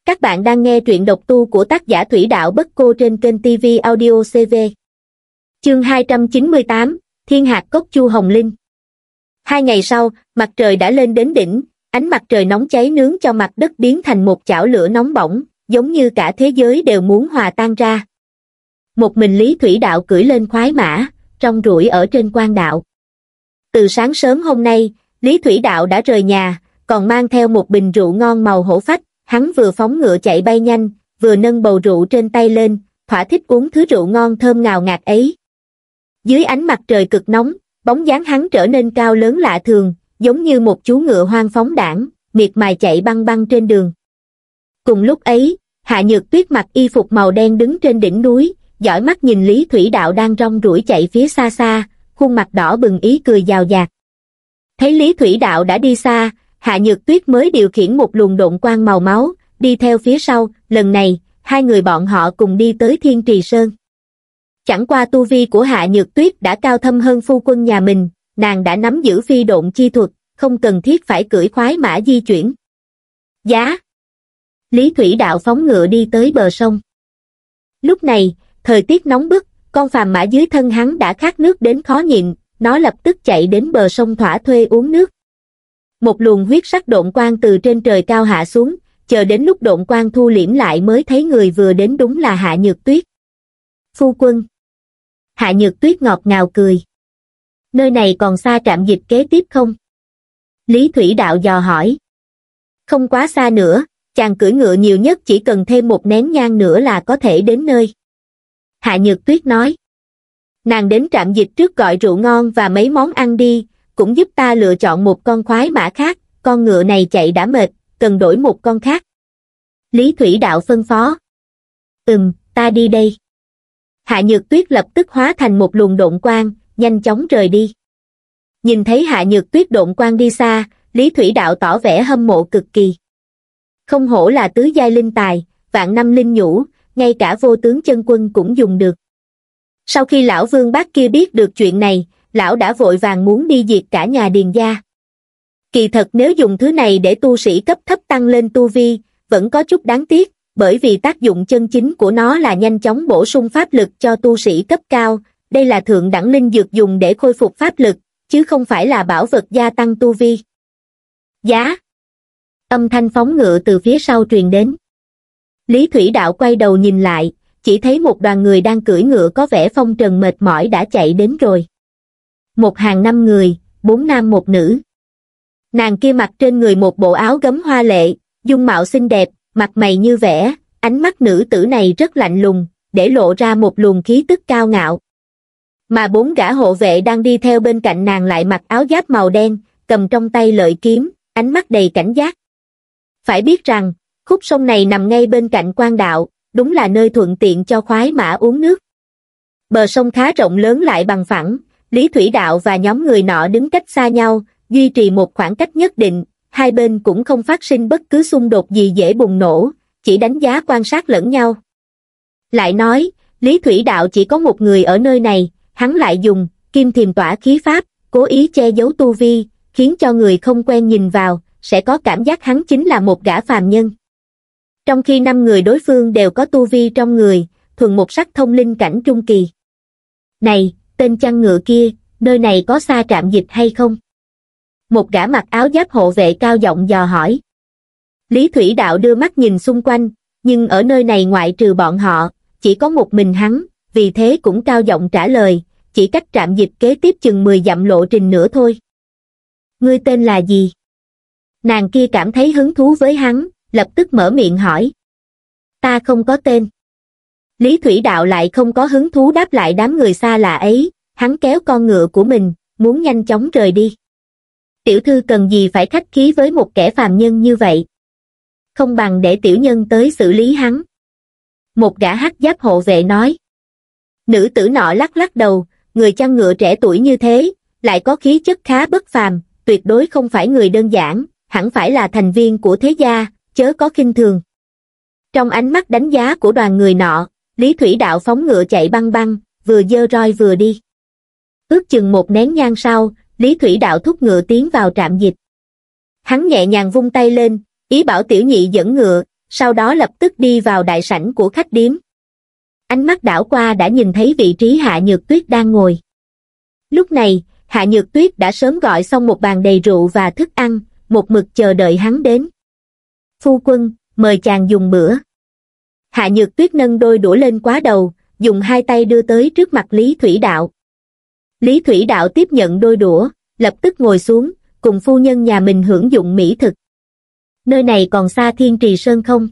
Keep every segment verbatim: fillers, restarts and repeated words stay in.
Các bạn đang nghe truyện độc tu của tác giả Thủy Đạo Bất Cô trên kênh ti vi Audio xê vê. Chương hai trăm chín mươi tám, Thiên hạt cốc Chu Hồng Linh. Hai ngày sau, mặt trời đã lên đến đỉnh, ánh mặt trời nóng cháy nướng cho mặt đất biến thành một chảo lửa nóng bỏng, giống như cả thế giới đều muốn hòa tan ra. Một mình Lý Thủy Đạo cưỡi lên khoái mã, rong ruổi ở trên quan đạo. Từ sáng sớm hôm nay, Lý Thủy Đạo đã rời nhà, còn mang theo một bình rượu ngon màu hổ phách. Hắn vừa phóng ngựa chạy bay nhanh, vừa nâng bầu rượu trên tay lên, thỏa thích uống thứ rượu ngon thơm ngào ngạt ấy. Dưới ánh mặt trời cực nóng, bóng dáng hắn trở nên cao lớn lạ thường, giống như một chú ngựa hoang phóng đãng, miệt mài chạy băng băng trên đường. Cùng lúc ấy, Hạ Nhược Tuyết mặc y phục màu đen đứng trên đỉnh núi, dõi mắt nhìn Lý Thủy Đạo đang rong ruổi chạy phía xa xa, khuôn mặt đỏ bừng ý cười giàu dạt. Thấy Lý Thủy Đạo đã đi xa, Hạ Nhược Tuyết mới điều khiển một luồng độn quang màu máu, đi theo phía sau. Lần này, hai người bọn họ cùng đi tới Thiên Trì Sơn. Chẳng qua tu vi của Hạ Nhược Tuyết đã cao thâm hơn phu quân nhà mình, nàng đã nắm giữ phi độn chi thuật, không cần thiết phải cưỡi khoái mã di chuyển. Giá! Lý Thủy Đạo phóng ngựa đi tới bờ sông. Lúc này, thời tiết nóng bức, con phàm mã dưới thân hắn đã khát nước đến khó nhịn, nó lập tức chạy đến bờ sông thỏa thuê uống nước. Một luồng huyết sắc độn quang từ trên trời cao hạ xuống, chờ đến lúc độn quang thu liễm lại mới thấy người vừa đến đúng là Hạ Nhược Tuyết. Phu quân. Hạ Nhược Tuyết ngọt ngào cười. Nơi này còn xa trạm dịch kế tiếp không? Lý Thủy Đạo dò hỏi. Không quá xa nữa, chàng cưỡi ngựa nhiều nhất chỉ cần thêm một nén nhang nữa là có thể đến nơi. Hạ Nhược Tuyết nói. Nàng đến trạm dịch trước gọi rượu ngon và mấy món ăn đi, cũng giúp ta lựa chọn một con khoái mã khác, con ngựa này chạy đã mệt, cần đổi một con khác. Lý Thủy Đạo phân phó. Ừm, ta đi đây. Hạ Nhược Tuyết lập tức hóa thành một luồng độn quang, nhanh chóng rời đi. Nhìn thấy Hạ Nhược Tuyết độn quang đi xa, Lý Thủy Đạo tỏ vẻ hâm mộ cực kỳ. Không hổ là tứ giai linh tài, vạn năm linh nhũ, ngay cả vô tướng chân quân cũng dùng được. Sau khi lão Vương Bác kia biết được chuyện này, lão đã vội vàng muốn đi diệt cả nhà Điền gia. Kỳ thật nếu dùng thứ này để tu sĩ cấp thấp tăng lên tu vi, vẫn có chút đáng tiếc, bởi vì tác dụng chân chính của nó là nhanh chóng bổ sung pháp lực cho tu sĩ cấp cao, đây là thượng đẳng linh dược dùng để khôi phục pháp lực, chứ không phải là bảo vật gia tăng tu vi. Giá! Âm thanh phóng ngựa từ phía sau truyền đến. Lý Thủy Đạo quay đầu nhìn lại, chỉ thấy một đoàn người đang cưỡi ngựa có vẻ phong trần mệt mỏi đã chạy đến rồi. Một hàng năm người, bốn nam một nữ. Nàng kia mặc trên người một bộ áo gấm hoa lệ, dung mạo xinh đẹp, mặt mày như vẽ, ánh mắt nữ tử này rất lạnh lùng, để lộ ra một luồng khí tức cao ngạo. Mà bốn gã hộ vệ đang đi theo bên cạnh nàng lại mặc áo giáp màu đen, cầm trong tay lợi kiếm, ánh mắt đầy cảnh giác. Phải biết rằng, khúc sông này nằm ngay bên cạnh quan đạo, đúng là nơi thuận tiện cho khoái mã uống nước. Bờ sông khá rộng lớn lại bằng phẳng, Lý Thủy Đạo và nhóm người nọ đứng cách xa nhau, duy trì một khoảng cách nhất định, hai bên cũng không phát sinh bất cứ xung đột gì dễ bùng nổ, chỉ đánh giá quan sát lẫn nhau. Lại nói, Lý Thủy Đạo chỉ có một người ở nơi này, hắn lại dùng kim thiềm tỏa khí pháp, cố ý che giấu tu vi, khiến cho người không quen nhìn vào, sẽ có cảm giác hắn chính là một gã phàm nhân. Trong khi năm người đối phương đều có tu vi trong người, thuần một sắc thông linh cảnh trung kỳ. Này, tên chăn ngựa kia, nơi này có xa trạm dịch hay không? Một gã mặc áo giáp hộ vệ cao giọng dò hỏi. Lý Thủy Đạo đưa mắt nhìn xung quanh, nhưng ở nơi này ngoại trừ bọn họ, chỉ có một mình hắn, vì thế cũng cao giọng trả lời, chỉ cách trạm dịch kế tiếp chừng mười dặm lộ trình nữa thôi. Ngươi tên là gì? Nàng kia cảm thấy hứng thú với hắn, lập tức mở miệng hỏi. Ta không có tên. Lý Thủy Đạo lại không có hứng thú đáp lại đám người xa lạ ấy, hắn kéo con ngựa của mình, muốn nhanh chóng rời đi. Tiểu thư cần gì phải khách khí với một kẻ phàm nhân như vậy? Không bằng để tiểu nhân tới xử lý hắn. Một gã hắc giáp hộ vệ nói. Nữ tử nọ lắc lắc đầu, người chăn ngựa trẻ tuổi như thế, lại có khí chất khá bất phàm, tuyệt đối không phải người đơn giản, hẳn phải là thành viên của thế gia, chớ có khinh thường. Trong ánh mắt đánh giá của đoàn người nọ, Lý Thủy Đạo phóng ngựa chạy băng băng, vừa giơ roi vừa đi. Ước chừng một nén nhang sau, Lý Thủy Đạo thúc ngựa tiến vào trạm dịch. Hắn nhẹ nhàng vung tay lên, ý bảo tiểu nhị dẫn ngựa, sau đó lập tức đi vào đại sảnh của khách điếm. Ánh mắt đảo qua đã nhìn thấy vị trí Hạ Nhược Tuyết đang ngồi. Lúc này, Hạ Nhược Tuyết đã sớm gọi xong một bàn đầy rượu và thức ăn, một mực chờ đợi hắn đến. Phu quân, mời chàng dùng bữa. Hạ Nhược Tuyết nâng đôi đũa lên quá đầu, dùng hai tay đưa tới trước mặt Lý Thủy Đạo. Lý Thủy Đạo tiếp nhận đôi đũa, lập tức ngồi xuống, cùng phu nhân nhà mình hưởng dụng mỹ thực. Nơi này còn xa Thiên Trì Sơn không?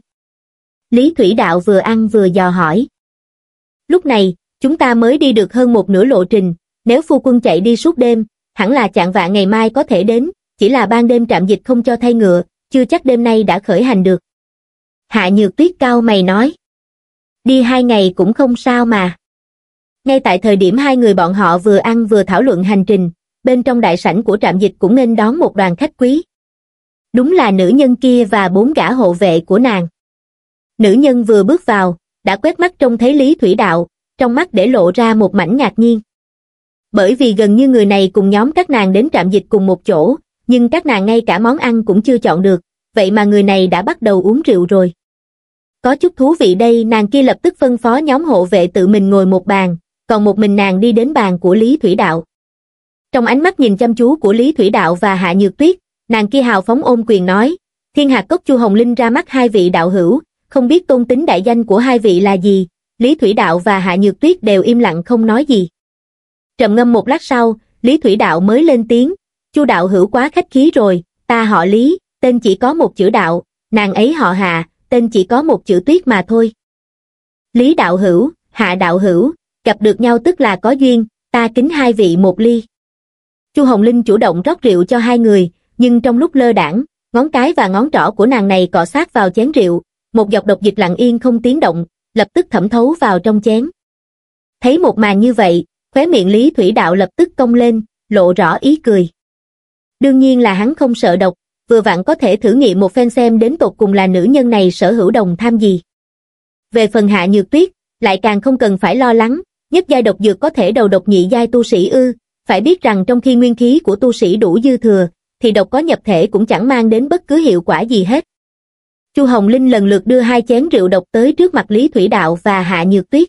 Lý Thủy Đạo vừa ăn vừa dò hỏi. Lúc này, chúng ta mới đi được hơn một nửa lộ trình, nếu phu quân chạy đi suốt đêm, hẳn là chạng vạng ngày mai có thể đến, chỉ là ban đêm trạm dịch không cho thay ngựa, chưa chắc đêm nay đã khởi hành được. Hạ Nhược Tuyết cau mày nói. Đi hai ngày cũng không sao mà. Ngay tại thời điểm hai người bọn họ vừa ăn vừa thảo luận hành trình, bên trong đại sảnh của trạm dịch cũng nên đón một đoàn khách quý. Đúng là nữ nhân kia và bốn gã hộ vệ của nàng. Nữ nhân vừa bước vào, đã quét mắt trông thấy Lý Thủy Đạo, trong mắt để lộ ra một mảnh ngạc nhiên. Bởi vì gần như người này cùng nhóm các nàng đến trạm dịch cùng một chỗ, nhưng các nàng ngay cả món ăn cũng chưa chọn được, vậy mà người này đã bắt đầu uống rượu rồi. Có chút thú vị đây, nàng kia lập tức phân phó nhóm hộ vệ tự mình ngồi một bàn, còn một mình nàng đi đến bàn của Lý Thủy Đạo. Trong ánh mắt nhìn chăm chú của Lý Thủy Đạo và Hạ Nhược Tuyết, nàng kia hào phóng ôm quyền nói, Thiên Hạc Cốc Chu Hồng Linh ra mắt hai vị đạo hữu, không biết tôn tính đại danh của hai vị là gì. Lý Thủy Đạo và Hạ Nhược Tuyết đều im lặng không nói gì. Trầm ngâm một lát sau, Lý Thủy Đạo mới lên tiếng, Chu đạo hữu quá khách khí rồi, ta họ Lý, tên chỉ có một chữ Đạo, nàng ấy họ Hạ, tên chỉ có một chữ Tuyết mà thôi. Lý đạo hữu, Hạ đạo hữu, gặp được nhau tức là có duyên, ta kính hai vị một ly. Chu Hồng Linh chủ động rót rượu cho hai người, nhưng trong lúc lơ đãng, ngón cái và ngón trỏ của nàng này cọ sát vào chén rượu, một giọt độc dịch lặng yên không tiếng động, lập tức thẩm thấu vào trong chén. Thấy một màn như vậy, khóe miệng Lý Thủy Đạo lập tức cong lên, lộ rõ ý cười. Đương nhiên là hắn không sợ độc, vừa vặn có thể thử nghiệm một phen xem đến tột cùng là nữ nhân này sở hữu đồng tham gì. Về phần Hạ Nhược Tuyết, lại càng không cần phải lo lắng, nhất giai độc dược có thể đầu độc nhị giai tu sĩ ư, phải biết rằng trong khi nguyên khí của tu sĩ đủ dư thừa, thì độc có nhập thể cũng chẳng mang đến bất cứ hiệu quả gì hết. Chu Hồng Linh lần lượt đưa hai chén rượu độc tới trước mặt Lý Thủy Đạo và Hạ Nhược Tuyết.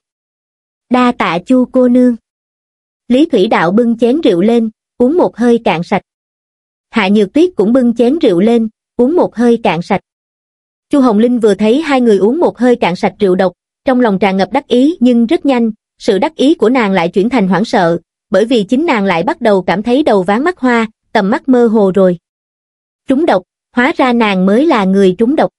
Đa tạ Chu cô nương. Lý Thủy Đạo bưng chén rượu lên, uống một hơi cạn sạch. Hạ Nhược Tuyết cũng bưng chén rượu lên, uống một hơi cạn sạch. Chu Hồng Linh vừa thấy hai người uống một hơi cạn sạch rượu độc, trong lòng tràn ngập đắc ý, nhưng rất nhanh, sự đắc ý của nàng lại chuyển thành hoảng sợ, bởi vì chính nàng lại bắt đầu cảm thấy đầu váng mắt hoa, tầm mắt mơ hồ rồi. Trúng độc, hóa ra nàng mới là người trúng độc.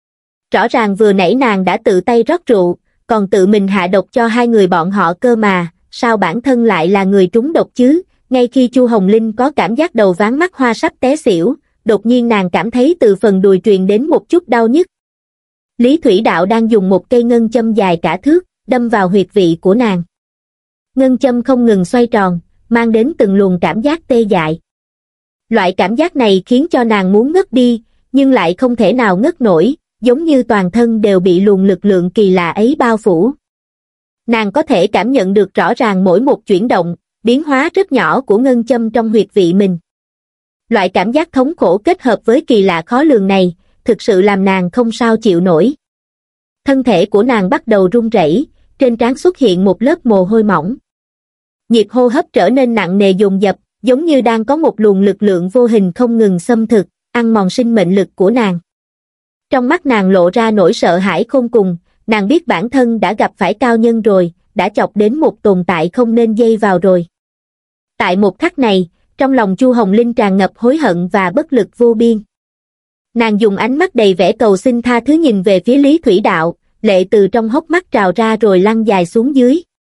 Rõ ràng vừa nãy nàng đã tự tay rót rượu, còn tự mình hạ độc cho hai người bọn họ cơ mà, sao bản thân lại là người trúng độc chứ? Ngay khi Chu Hồng Linh có cảm giác đầu váng mắt hoa sắp té xỉu, đột nhiên nàng cảm thấy từ phần đùi truyền đến một chút đau nhức. Lý Thủy Đạo đang dùng một cây ngân châm dài cả thước, đâm vào huyệt vị của nàng. Ngân châm không ngừng xoay tròn, mang đến từng luồng cảm giác tê dại. Loại cảm giác này khiến cho nàng muốn ngất đi, nhưng lại không thể nào ngất nổi, giống như toàn thân đều bị luồng lực lượng kỳ lạ ấy bao phủ. Nàng có thể cảm nhận được rõ ràng mỗi một chuyển động, biến hóa rất nhỏ của ngân châm trong huyệt vị mình. Loại cảm giác thống khổ kết hợp với kỳ lạ khó lường này, thực sự làm nàng không sao chịu nổi. Thân thể của nàng bắt đầu run rẩy, trên trán xuất hiện một lớp mồ hôi mỏng. Nhịp hô hấp trở nên nặng nề dồn dập, giống như đang có một luồng lực lượng vô hình không ngừng xâm thực, ăn mòn sinh mệnh lực của nàng. Trong mắt nàng lộ ra nỗi sợ hãi khôn cùng, nàng biết bản thân đã gặp phải cao nhân rồi, đã chọc đến một tồn tại không nên dây vào rồi. Tại một khắc này, trong lòng Chu Hồng Linh tràn ngập hối hận và bất lực vô biên. Nàng dùng ánh mắt đầy vẻ cầu xin tha thứ nhìn về phía Lý Thủy Đạo, lệ từ trong hốc mắt trào ra rồi lăn dài xuống dưới.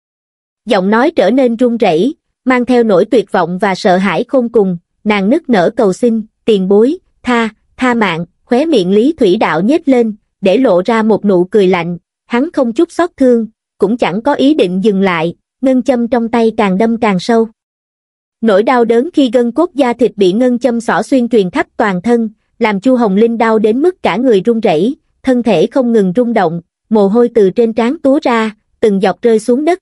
Giọng nói trở nên run rẩy, mang theo nỗi tuyệt vọng và sợ hãi khôn cùng, nàng nức nở cầu xin, tiền bối, tha, tha mạng, khóe miệng Lý Thủy Đạo nhếch lên, để lộ ra một nụ cười lạnh, hắn không chút xót thương, cũng chẳng có ý định dừng lại, ngân châm trong tay càng đâm càng sâu. Nỗi đau đớn khi gân cốt da thịt bị ngân châm xỏ xuyên truyền khắp toàn thân, làm Chu Hồng Linh đau đến mức cả người run rẩy, thân thể không ngừng rung động, mồ hôi từ trên trán túa ra, từng giọt rơi xuống đất.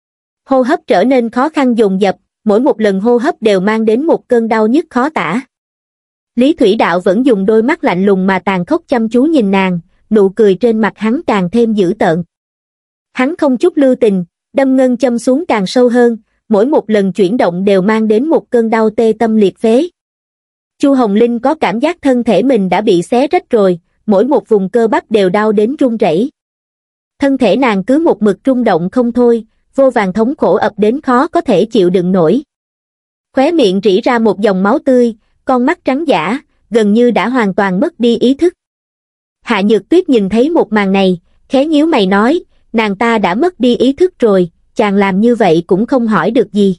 Hô hấp trở nên khó khăn dồn dập, mỗi một lần hô hấp đều mang đến một cơn đau nhức khó tả. Lý Thủy Đạo vẫn dùng đôi mắt lạnh lùng mà tàn khốc chăm chú nhìn nàng, nụ cười trên mặt hắn càng thêm dữ tợn. Hắn không chút lưu tình, đâm ngân châm xuống càng sâu hơn, mỗi một lần chuyển động đều mang đến một cơn đau tê tâm liệt phế. Chu Hồng Linh có cảm giác thân thể mình đã bị xé rách rồi, mỗi một vùng cơ bắp đều đau đến run rẩy. Thân thể nàng cứ một mực rung động không thôi, vô vàn thống khổ ập đến khó có thể chịu đựng nổi. Khóe miệng rỉ ra một dòng máu tươi, con mắt trắng dã, gần như đã hoàn toàn mất đi ý thức. Hạ Nhược Tuyết nhìn thấy một màn này, khẽ nhíu mày nói, nàng ta đã mất đi ý thức rồi, chàng làm như vậy cũng không hỏi được gì.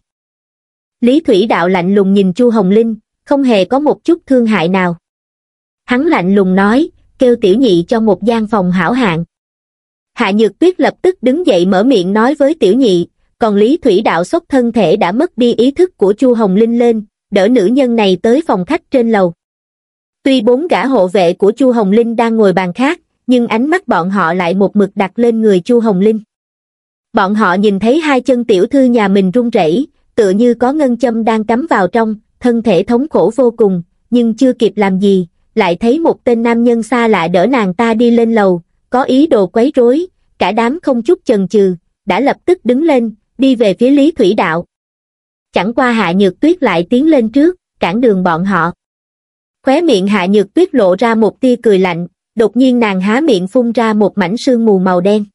Lý Thủy Đạo lạnh lùng nhìn Chu Hồng Linh, không hề có một chút thương hại nào. Hắn lạnh lùng nói, kêu tiểu nhị cho một gian phòng hảo hạng. Hạ Nhược Tuyết lập tức đứng dậy mở miệng nói với tiểu nhị, còn Lý Thủy Đạo xốc thân thể đã mất đi ý thức của Chu Hồng Linh lên, đỡ nữ nhân này tới phòng khách trên lầu. Tuy bốn gã hộ vệ của Chu Hồng Linh đang ngồi bàn khác, nhưng ánh mắt bọn họ lại một mực đặt lên người Chu Hồng Linh. Bọn họ nhìn thấy hai chân tiểu thư nhà mình run rẩy, tựa như có ngân châm đang cắm vào trong, thân thể thống khổ vô cùng, nhưng chưa kịp làm gì, lại thấy một tên nam nhân xa lạ đỡ nàng ta đi lên lầu, có ý đồ quấy rối, cả đám không chút chần chừ, đã lập tức đứng lên, đi về phía Lý Thủy Đạo. Chẳng qua Hạ Nhược Tuyết lại tiến lên trước, cản đường bọn họ. Khóe miệng Hạ Nhược Tuyết lộ ra một tia cười lạnh, đột nhiên nàng há miệng phun ra một mảnh sương mù màu đen.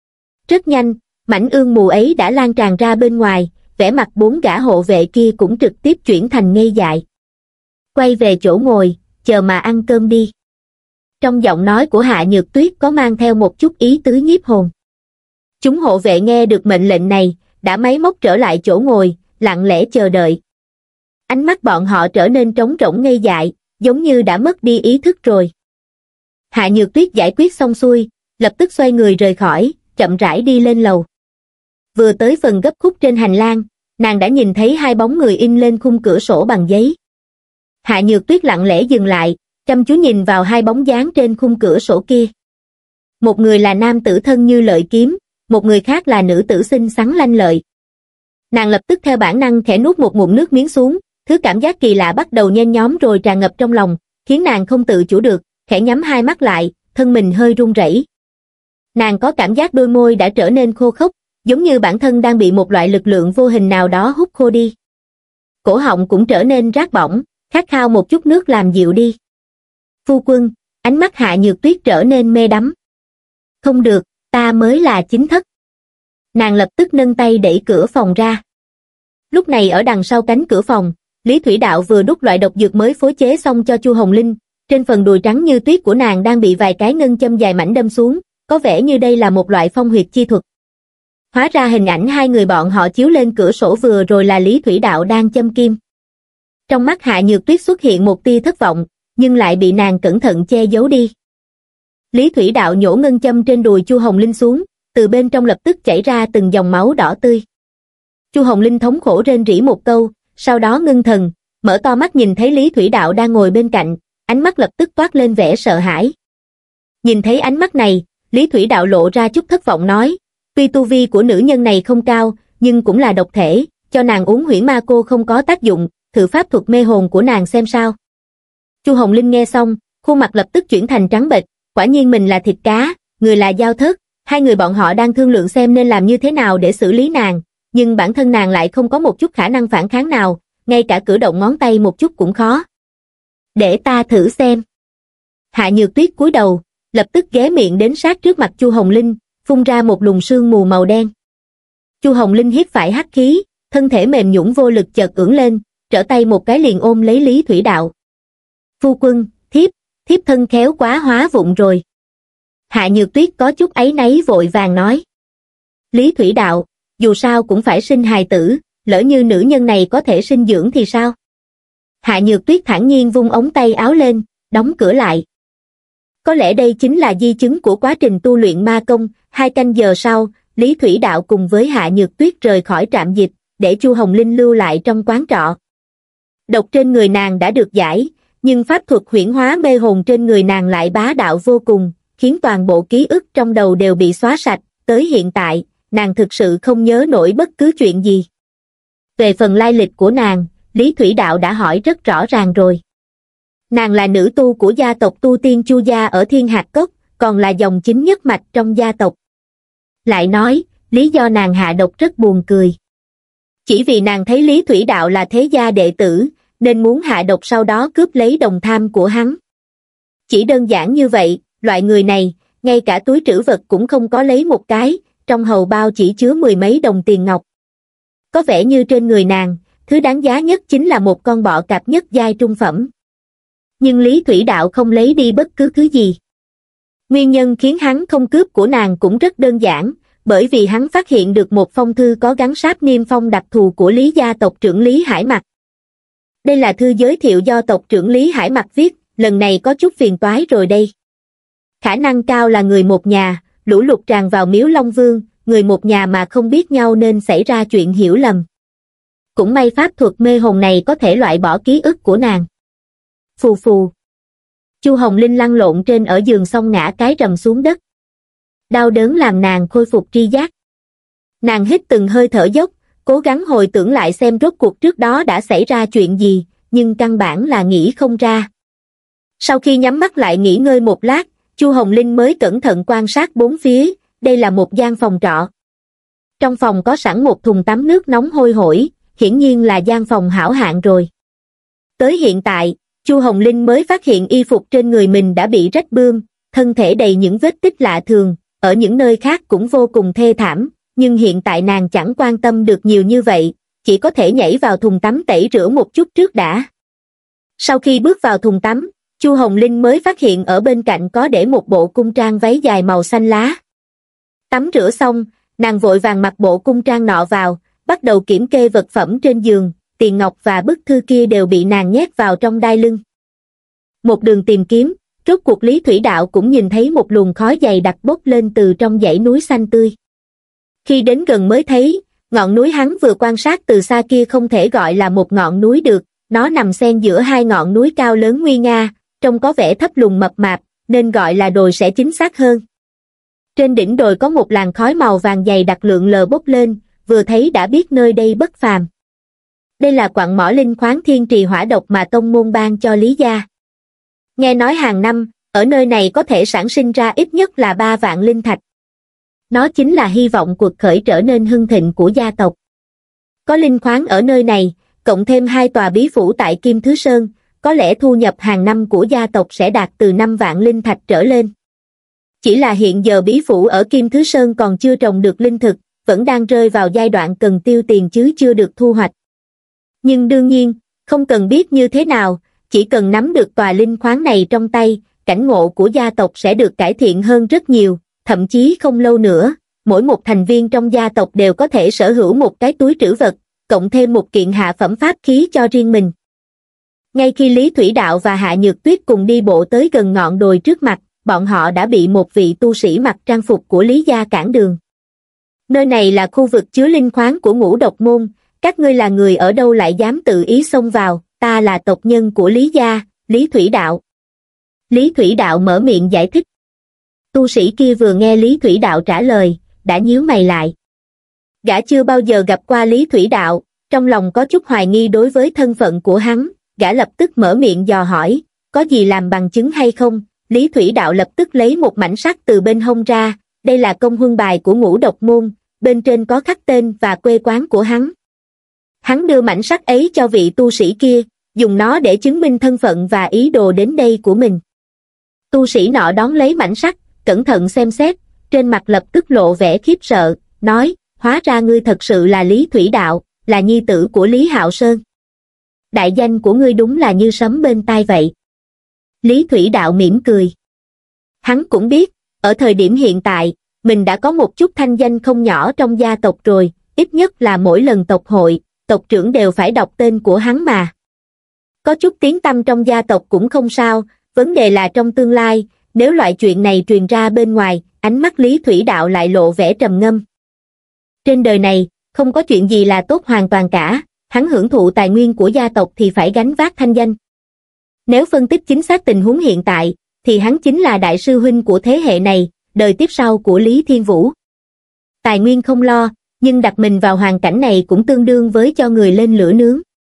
Rất nhanh, mảnh ương mù ấy đã lan tràn ra bên ngoài, vẻ mặt bốn gã hộ vệ kia cũng trực tiếp chuyển thành ngây dại. Quay về chỗ ngồi, chờ mà ăn cơm đi. Trong giọng nói của Hạ Nhược Tuyết có mang theo một chút ý tứ nhiếp hồn. Chúng hộ vệ nghe được mệnh lệnh này, đã máy móc trở lại chỗ ngồi, lặng lẽ chờ đợi. Ánh mắt bọn họ trở nên trống rỗng ngây dại, giống như đã mất đi ý thức rồi. Hạ Nhược Tuyết giải quyết xong xuôi, lập tức xoay người rời khỏi, chậm rãi đi lên lầu. Vừa tới phần gấp khúc trên hành lang, nàng đã nhìn thấy hai bóng người in lên khung cửa sổ bằng giấy. Hạ Nhược Tuyết lặng lẽ dừng lại, chăm chú nhìn vào hai bóng dáng trên khung cửa sổ kia. Một người là nam tử thân như lợi kiếm, một người khác là nữ tử xinh xắn lanh lợi. Nàng lập tức theo bản năng khẽ nuốt một ngụm nước miếng xuống, thứ cảm giác kỳ lạ bắt đầu nhen nhóm rồi tràn ngập trong lòng, khiến nàng không tự chủ được, khẽ nhắm hai mắt lại, thân mình hơi run rẩy. Nàng có cảm giác đôi môi đã trở nên khô khốc, giống như bản thân đang bị một loại lực lượng vô hình nào đó hút khô đi. Cổ họng cũng trở nên rát bỏng, khát khao một chút nước làm dịu đi. Phu quân, ánh mắt Hạ Nhược Tuyết trở nên mê đắm. Không được, ta mới là chính thất. Nàng lập tức nâng tay đẩy cửa phòng ra. Lúc này ở đằng sau cánh cửa phòng, Lý Thủy Đạo vừa đút loại độc dược mới phối chế xong cho Chu Hồng Linh, trên phần đùi trắng như tuyết của nàng đang bị vài cái ngân châm dài mảnh đâm xuống, có vẻ như đây là một loại phong huyệt chi thuật. Hóa ra hình ảnh hai người bọn họ chiếu lên cửa sổ vừa rồi là Lý Thủy Đạo đang châm kim. Trong mắt Hạ Nhược Tuyết xuất hiện một tia thất vọng, nhưng lại bị nàng cẩn thận che giấu đi. Lý Thủy Đạo nhổ ngân châm trên đùi Chu Hồng Linh xuống, từ bên trong lập tức chảy ra từng dòng máu đỏ tươi. Chu Hồng Linh thống khổ rên rỉ một câu, sau đó ngưng thần, mở to mắt nhìn thấy Lý Thủy Đạo đang ngồi bên cạnh, ánh mắt lập tức toát lên vẻ sợ hãi. Nhìn thấy ánh mắt này, Lý Thủy Đạo lộ ra chút thất vọng nói, tuy tu vi của nữ nhân này không cao, nhưng cũng là độc thể, cho nàng uống huyễn ma cô không có tác dụng, thử pháp thuật mê hồn của nàng xem sao. Chu Hồng Linh nghe xong, khuôn mặt lập tức chuyển thành trắng bệch, quả nhiên mình là thịt cá, người là dao thớt, hai người bọn họ đang thương lượng xem nên làm như thế nào để xử lý nàng, nhưng bản thân nàng lại không có một chút khả năng phản kháng nào, ngay cả cử động ngón tay một chút cũng khó. Để ta thử xem. Hạ Nhược Tuyết cúi đầu, lập tức ghé miệng đến sát trước mặt Chu Hồng Linh, phun ra một luồng sương mù màu đen. Chu Hồng Linh hít phải hắc khí, thân thể mềm nhũn vô lực chợt ưỡn lên, trở tay một cái liền ôm lấy Lý Thủy Đạo. Phu quân, thiếp, thiếp thân khéo quá hóa vụng rồi. Hạ Nhược Tuyết có chút áy náy vội vàng nói. Lý Thủy Đạo, dù sao cũng phải sinh hài tử, lỡ như nữ nhân này có thể sinh dưỡng thì sao? Hạ Nhược Tuyết thản nhiên vung ống tay áo lên, đóng cửa lại. Có lẽ đây chính là di chứng của quá trình tu luyện ma công. Hai canh giờ sau, Lý Thủy Đạo cùng với Hạ Nhược Tuyết rời khỏi trạm dịch, để Chu Hồng Linh lưu lại trong quán trọ. Độc trên người nàng đã được giải, nhưng pháp thuật huyễn hóa mê hồn trên người nàng lại bá đạo vô cùng, khiến toàn bộ ký ức trong đầu đều bị xóa sạch. Tới hiện tại, nàng thực sự không nhớ nổi bất cứ chuyện gì. Về phần lai lịch của nàng, Lý Thủy Đạo đã hỏi rất rõ ràng rồi. Nàng là nữ tu của gia tộc tu tiên Chu gia ở Thiên Hạt Cốc, còn là dòng chính nhất mạch trong gia tộc. Lại nói, lý do nàng hạ độc rất buồn cười. Chỉ vì nàng thấy Lý Thủy Đạo là thế gia đệ tử, nên muốn hạ độc sau đó cướp lấy đồng tham của hắn. Chỉ đơn giản như vậy, loại người này, ngay cả túi trữ vật cũng không có lấy một cái, trong hầu bao chỉ chứa mười mấy đồng tiền ngọc. Có vẻ như trên người nàng, thứ đáng giá nhất chính là một con bọ cạp nhất giai trung phẩm. Nhưng Lý Thủy Đạo không lấy đi bất cứ thứ gì. Nguyên nhân khiến hắn không cướp của nàng cũng rất đơn giản, bởi vì hắn phát hiện được một phong thư có gắn sáp niêm phong đặc thù của Lý gia tộc trưởng Lý Hải Mặc. Đây là thư giới thiệu do tộc trưởng Lý Hải Mặc viết, lần này có chút phiền toái rồi đây. Khả năng cao là người một nhà, lũ lụt tràn vào miếu Long Vương, người một nhà mà không biết nhau nên xảy ra chuyện hiểu lầm. Cũng may pháp thuật mê hồn này có thể loại bỏ ký ức của nàng. Phù phù. Chu Hồng Linh lăn lộn trên ở giường xong ngã cái rầm xuống đất. Đau đớn làm nàng khôi phục tri giác. Nàng hít từng hơi thở dốc, cố gắng hồi tưởng lại xem rốt cuộc trước đó đã xảy ra chuyện gì, nhưng căn bản là nghĩ không ra. Sau khi nhắm mắt lại nghỉ ngơi một lát, Chu Hồng Linh mới cẩn thận quan sát bốn phía, đây là một gian phòng trọ. Trong phòng có sẵn một thùng tắm nước nóng hôi hổi, hiển nhiên là gian phòng hảo hạng rồi. Tới hiện tại, Chu Hồng Linh mới phát hiện y phục trên người mình đã bị rách bươm, thân thể đầy những vết tích lạ thường, ở những nơi khác cũng vô cùng thê thảm, nhưng hiện tại nàng chẳng quan tâm được nhiều như vậy, chỉ có thể nhảy vào thùng tắm tẩy rửa một chút trước đã. Sau khi bước vào thùng tắm, Chu Hồng Linh mới phát hiện ở bên cạnh có để một bộ cung trang váy dài màu xanh lá. Tắm rửa xong, nàng vội vàng mặc bộ cung trang nọ vào, bắt đầu kiểm kê vật phẩm trên giường, tiền ngọc và bức thư kia đều bị nàng nhét vào trong đai lưng. Một đường tìm kiếm, rốt cuộc Lý Thủy Đạo cũng nhìn thấy một luồng khói dày đặc bốc lên từ trong dãy núi xanh tươi. Khi đến gần mới thấy, ngọn núi hắn vừa quan sát từ xa kia không thể gọi là một ngọn núi được, nó nằm xen giữa hai ngọn núi cao lớn nguy nga, trông có vẻ thấp lùn mập mạp, nên gọi là đồi sẽ chính xác hơn. Trên đỉnh đồi có một làn khói màu vàng dày đặc lượn lờ bốc lên, vừa thấy đã biết nơi đây bất phàm. Đây là quặng mỏ linh khoáng thiên trì hỏa độc mà tông môn ban cho Lý gia. Nghe nói hàng năm, ở nơi này có thể sản sinh ra ít nhất là ba vạn linh thạch. Nó chính là hy vọng cuộc khởi trở nên hưng thịnh của gia tộc. Có linh khoáng ở nơi này, cộng thêm hai tòa bí phủ tại Kim Thứ Sơn, có lẽ thu nhập hàng năm của gia tộc sẽ đạt từ năm vạn linh thạch trở lên. Chỉ là hiện giờ bí phủ ở Kim Thứ Sơn còn chưa trồng được linh thực, vẫn đang rơi vào giai đoạn cần tiêu tiền chứ chưa được thu hoạch. Nhưng đương nhiên, không cần biết như thế nào, chỉ cần nắm được tòa linh khoáng này trong tay, cảnh ngộ của gia tộc sẽ được cải thiện hơn rất nhiều, thậm chí không lâu nữa, mỗi một thành viên trong gia tộc đều có thể sở hữu một cái túi trữ vật, cộng thêm một kiện hạ phẩm pháp khí cho riêng mình. Ngay khi Lý Thủy Đạo và Hạ Nhược Tuyết cùng đi bộ tới gần ngọn đồi trước mặt, bọn họ đã bị một vị tu sĩ mặc trang phục của Lý gia cản đường. Nơi này là khu vực chứa linh khoáng của Ngũ Độc môn, các ngươi là người ở đâu lại dám tự ý xông vào, ta là tộc nhân của Lý gia, Lý Thủy Đạo. Lý Thủy Đạo mở miệng giải thích. Tu sĩ kia vừa nghe Lý Thủy Đạo trả lời, đã nhíu mày lại. Gã chưa bao giờ gặp qua Lý Thủy Đạo, trong lòng có chút hoài nghi đối với thân phận của hắn, gã lập tức mở miệng dò hỏi, có gì làm bằng chứng hay không? Lý Thủy Đạo lập tức lấy một mảnh sắt từ bên hông ra, đây là công huân bài của Ngũ Độc môn, bên trên có khắc tên và quê quán của hắn. Hắn đưa mảnh sắt ấy cho vị tu sĩ kia, dùng nó để chứng minh thân phận và ý đồ đến đây của mình. Tu sĩ nọ đón lấy mảnh sắt, cẩn thận xem xét, trên mặt lập tức lộ vẻ khiếp sợ, nói, hóa ra ngươi thật sự là Lý Thủy Đạo, là nhi tử của Lý Hạo Sơn. Đại danh của ngươi đúng là như sấm bên tai vậy. Lý Thủy Đạo mỉm cười. Hắn cũng biết, ở thời điểm hiện tại, mình đã có một chút thanh danh không nhỏ trong gia tộc rồi, ít nhất là mỗi lần tộc hội, tộc trưởng đều phải đọc tên của hắn mà. Có chút tiếng tăm trong gia tộc cũng không sao, vấn đề là trong tương lai, nếu loại chuyện này truyền ra bên ngoài, ánh mắt Lý Thủy Đạo lại lộ vẻ trầm ngâm. Trên đời này, không có chuyện gì là tốt hoàn toàn cả, hắn hưởng thụ tài nguyên của gia tộc thì phải gánh vác thanh danh. Nếu phân tích chính xác tình huống hiện tại, thì hắn chính là đại sư huynh của thế hệ này, đời tiếp sau của Lý Thiên Vũ. Tài nguyên không lo, nhưng đặt mình vào hoàn cảnh này cũng tương đương với cho người lên lửa nướng.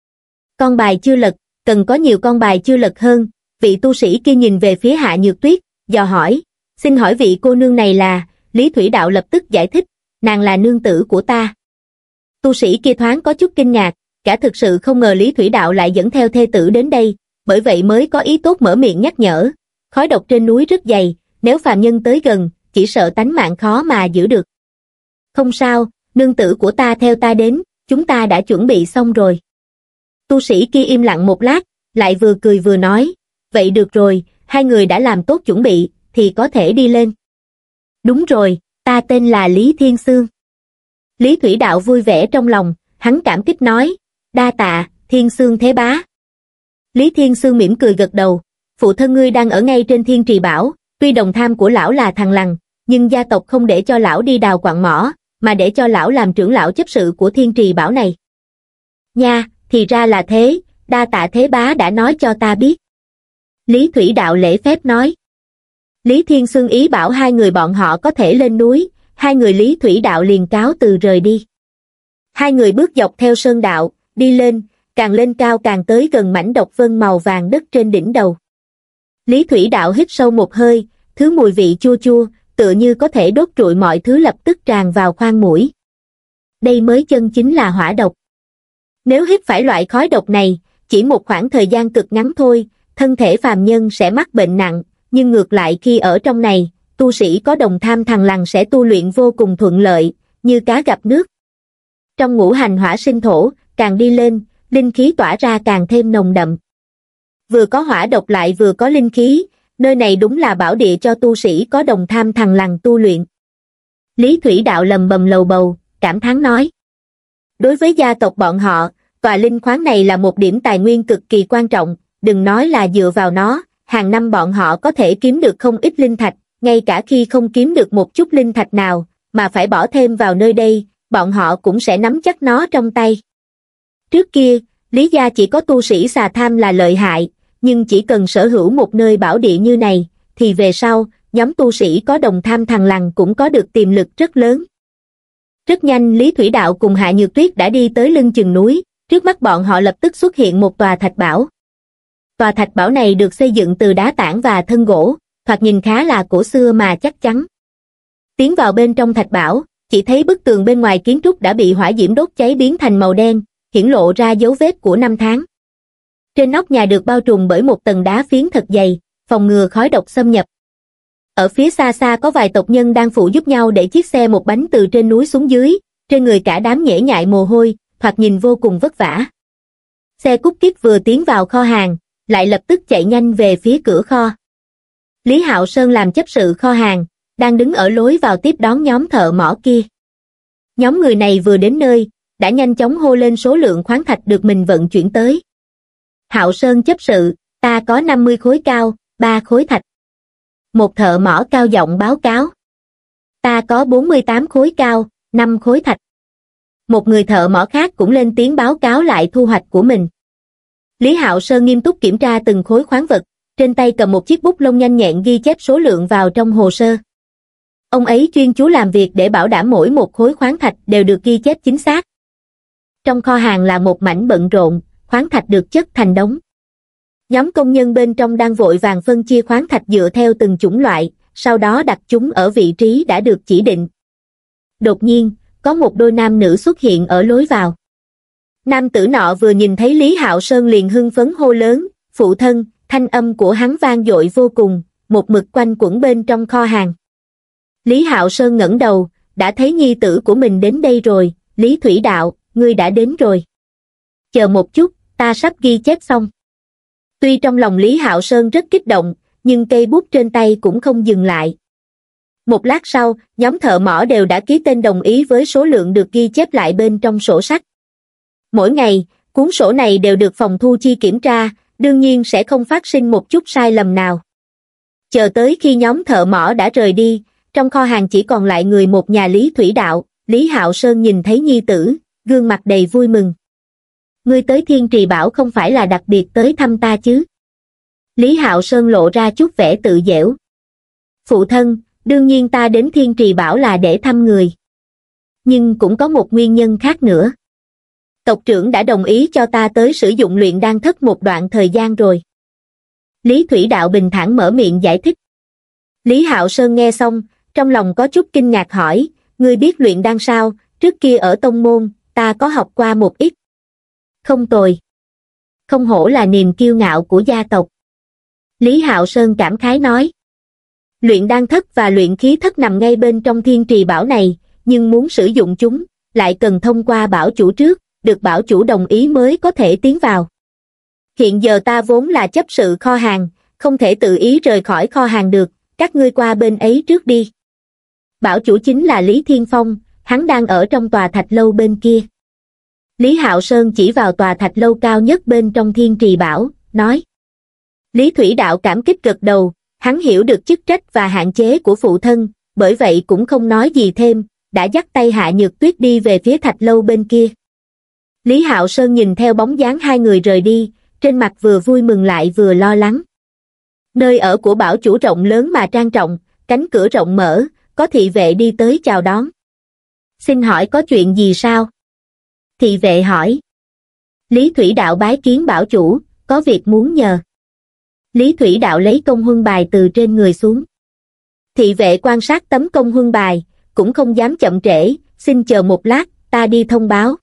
Con bài chưa lật, cần có nhiều con bài chưa lật hơn, vị tu sĩ kia nhìn về phía Hạ Nhược Tuyết, dò hỏi, Xin hỏi vị cô nương này là, Lý Thủy Đạo lập tức giải thích, nàng là nương tử của ta. Tu sĩ kia thoáng có chút kinh ngạc, cả thực sự không ngờ Lý Thủy Đạo lại dẫn theo thê tử đến đây, bởi vậy mới có ý tốt mở miệng nhắc nhở, khói độc trên núi rất dày, nếu phàm nhân tới gần, chỉ sợ tánh mạng khó mà giữ được. Không sao, nương tử của ta theo ta đến, chúng ta đã chuẩn bị xong rồi. Tu sĩ kia im lặng một lát, lại vừa cười vừa nói, vậy được rồi, hai người đã làm tốt chuẩn bị, thì có thể đi lên. Đúng rồi, ta tên là Lý Thiên Xương. Lý Thủy Đạo vui vẻ trong lòng, hắn cảm kích nói, đa tạ, Thiên Xương thế bá. Lý Thiên Xương mỉm cười gật đầu, phụ thân ngươi đang ở ngay trên Thiên Trì Bảo, tuy đồng tham của lão là thằng lằn, nhưng gia tộc không để cho lão đi đào quặng mỏ, mà để cho lão làm trưởng lão chấp sự của Thiên Trì Bảo này. Nha, thì ra là thế, đa tạ thế bá đã nói cho ta biết. Lý Thủy Đạo lễ phép nói. Lý Thiên Xương ý bảo hai người bọn họ có thể lên núi, hai người Lý Thủy Đạo liền cáo từ rời đi. Hai người bước dọc theo sơn đạo, đi lên, càng lên cao càng tới gần mảnh độc vân màu vàng đất trên đỉnh đầu. Lý Thủy Đạo hít sâu một hơi, thứ mùi vị chua chua, tựa như có thể đốt trụi mọi thứ lập tức tràn vào khoang mũi. Đây mới chân chính là hỏa độc. Nếu hít phải loại khói độc này, chỉ một khoảng thời gian cực ngắn thôi, thân thể phàm nhân sẽ mắc bệnh nặng, nhưng ngược lại khi ở trong này, tu sĩ có đồng tham thằng lằn sẽ tu luyện vô cùng thuận lợi, như cá gặp nước. Trong ngũ hành hỏa sinh thổ, càng đi lên, linh khí tỏa ra càng thêm nồng đậm. Vừa có hỏa độc lại vừa có linh khí, nơi này đúng là bảo địa cho tu sĩ có đồng tham thằng lằn tu luyện. Lý Thủy Đạo lầm bầm lầu bầu, cảm thán nói. Đối với gia tộc bọn họ, tòa linh khoáng này là một điểm tài nguyên cực kỳ quan trọng, đừng nói là dựa vào nó, hàng năm bọn họ có thể kiếm được không ít linh thạch, ngay cả khi không kiếm được một chút linh thạch nào, mà phải bỏ thêm vào nơi đây, bọn họ cũng sẽ nắm chắc nó trong tay. Trước kia, Lý gia chỉ có tu sĩ xà tham là lợi hại, nhưng chỉ cần sở hữu một nơi bảo địa như này, thì về sau, nhóm tu sĩ có đồng tham thằng lằn cũng có được tiềm lực rất lớn. Rất nhanh Lý Thủy Đạo cùng Hạ Nhược Tuyết đã đi tới lưng chừng núi, trước mắt bọn họ lập tức xuất hiện một tòa thạch bảo. Tòa thạch bảo này được xây dựng từ đá tảng và thân gỗ, thoạt nhìn khá là cổ xưa mà chắc chắn. Tiến vào bên trong thạch bảo, chỉ thấy bức tường bên ngoài kiến trúc đã bị hỏa diễm đốt cháy biến thành màu đen, hiển lộ ra dấu vết của năm tháng. Trên nóc nhà được bao trùm bởi một tầng đá phiến thật dày, phòng ngừa khói độc xâm nhập. Ở phía xa xa có vài tộc nhân đang phụ giúp nhau để chiếc xe một bánh từ trên núi xuống dưới, trên người cả đám nhễ nhại mồ hôi, thoạt nhìn vô cùng vất vả. Xe cút kít vừa tiến vào kho hàng, lại lập tức chạy nhanh về phía cửa kho. Lý Hạo Sơn làm chấp sự kho hàng, đang đứng ở lối vào tiếp đón nhóm thợ mỏ kia. Nhóm người này vừa đến nơi, đã nhanh chóng hô lên số lượng khoáng thạch được mình vận chuyển tới. Hạo Sơn chấp sự, ta có năm mươi khối cao, ba khối thạch. Một thợ mỏ cao giọng báo cáo. Ta có bốn mươi tám khối cao, năm khối thạch. Một người thợ mỏ khác cũng lên tiếng báo cáo lại thu hoạch của mình. Lý Hạo Sơn nghiêm túc kiểm tra từng khối khoáng vật, trên tay cầm một chiếc bút lông nhanh nhẹn ghi chép số lượng vào trong hồ sơ. Ông ấy chuyên chú làm việc để bảo đảm mỗi một khối khoáng thạch đều được ghi chép chính xác. Trong kho hàng là một mảnh bận rộn, khoáng thạch được chất thành đống. Nhóm công nhân bên trong đang vội vàng phân chia khoáng thạch dựa theo từng chủng loại, sau đó đặt chúng ở vị trí đã được chỉ định. Đột nhiên, có một đôi nam nữ xuất hiện ở lối vào. Nam tử nọ vừa nhìn thấy Lý Hạo Sơn liền hưng phấn hô lớn, phụ thân, thanh âm của hắn vang dội vô cùng, một mực quanh quẩn bên trong kho hàng. Lý Hạo Sơn ngẩng đầu, đã thấy nhi tử của mình đến đây rồi, Lý Thủy Đạo, ngươi đã đến rồi. Chờ một chút, ta sắp ghi chép xong. Tuy trong lòng Lý Hạo Sơn rất kích động, nhưng cây bút trên tay cũng không dừng lại. Một lát sau, nhóm thợ mỏ đều đã ký tên đồng ý với số lượng được ghi chép lại bên trong sổ sách. Mỗi ngày, cuốn sổ này đều được phòng thu chi kiểm tra, đương nhiên sẽ không phát sinh một chút sai lầm nào. Chờ tới khi nhóm thợ mỏ đã rời đi, trong kho hàng chỉ còn lại người một nhà Lý Thủy Đạo, Lý Hạo Sơn nhìn thấy nhi tử, gương mặt đầy vui mừng. Ngươi tới Thiên Trì Bảo không phải là đặc biệt tới thăm ta chứ? Lý Hạo Sơn lộ ra chút vẻ tự giễu. Phụ thân, đương nhiên ta đến Thiên Trì Bảo là để thăm người. Nhưng cũng có một nguyên nhân khác nữa. Tộc trưởng đã đồng ý cho ta tới sử dụng luyện đan thất một đoạn thời gian rồi. Lý Thủy Đạo bình thản mở miệng giải thích. Lý Hạo Sơn nghe xong, trong lòng có chút kinh ngạc hỏi, ngươi biết luyện đan sao? Trước kia ở tông môn, ta có học qua một ít. Không tồi. Không hổ là niềm kiêu ngạo của gia tộc. Lý Hạo Sơn cảm khái nói. Luyện đan thất và luyện khí thất nằm ngay bên trong thiên trì bảo này, nhưng muốn sử dụng chúng, lại cần thông qua bảo chủ trước, được bảo chủ đồng ý mới có thể tiến vào. Hiện giờ ta vốn là chấp sự kho hàng, không thể tự ý rời khỏi kho hàng được, các ngươi qua bên ấy trước đi. Bảo chủ chính là Lý Thiên Phong, hắn đang ở trong tòa thạch lâu bên kia. Lý Hạo Sơn chỉ vào tòa thạch lâu cao nhất bên trong thiên trì bảo, nói. Lý Thủy Đạo cảm kích gật đầu, hắn hiểu được chức trách và hạn chế của phụ thân, bởi vậy cũng không nói gì thêm, đã dắt tay Hạ Nhược Tuyết đi về phía thạch lâu bên kia. Lý Hạo Sơn nhìn theo bóng dáng hai người rời đi, trên mặt vừa vui mừng lại vừa lo lắng. Nơi ở của bảo chủ rộng lớn mà trang trọng, cánh cửa rộng mở, có thị vệ đi tới chào đón. Xin hỏi có chuyện gì sao? Thị vệ hỏi. Lý Thủy Đạo bái kiến bảo chủ, có việc muốn nhờ. Lý Thủy Đạo lấy công huân bài từ trên người xuống. Thị vệ quan sát tấm công huân bài, cũng không dám chậm trễ, xin chờ một lát, ta đi thông báo.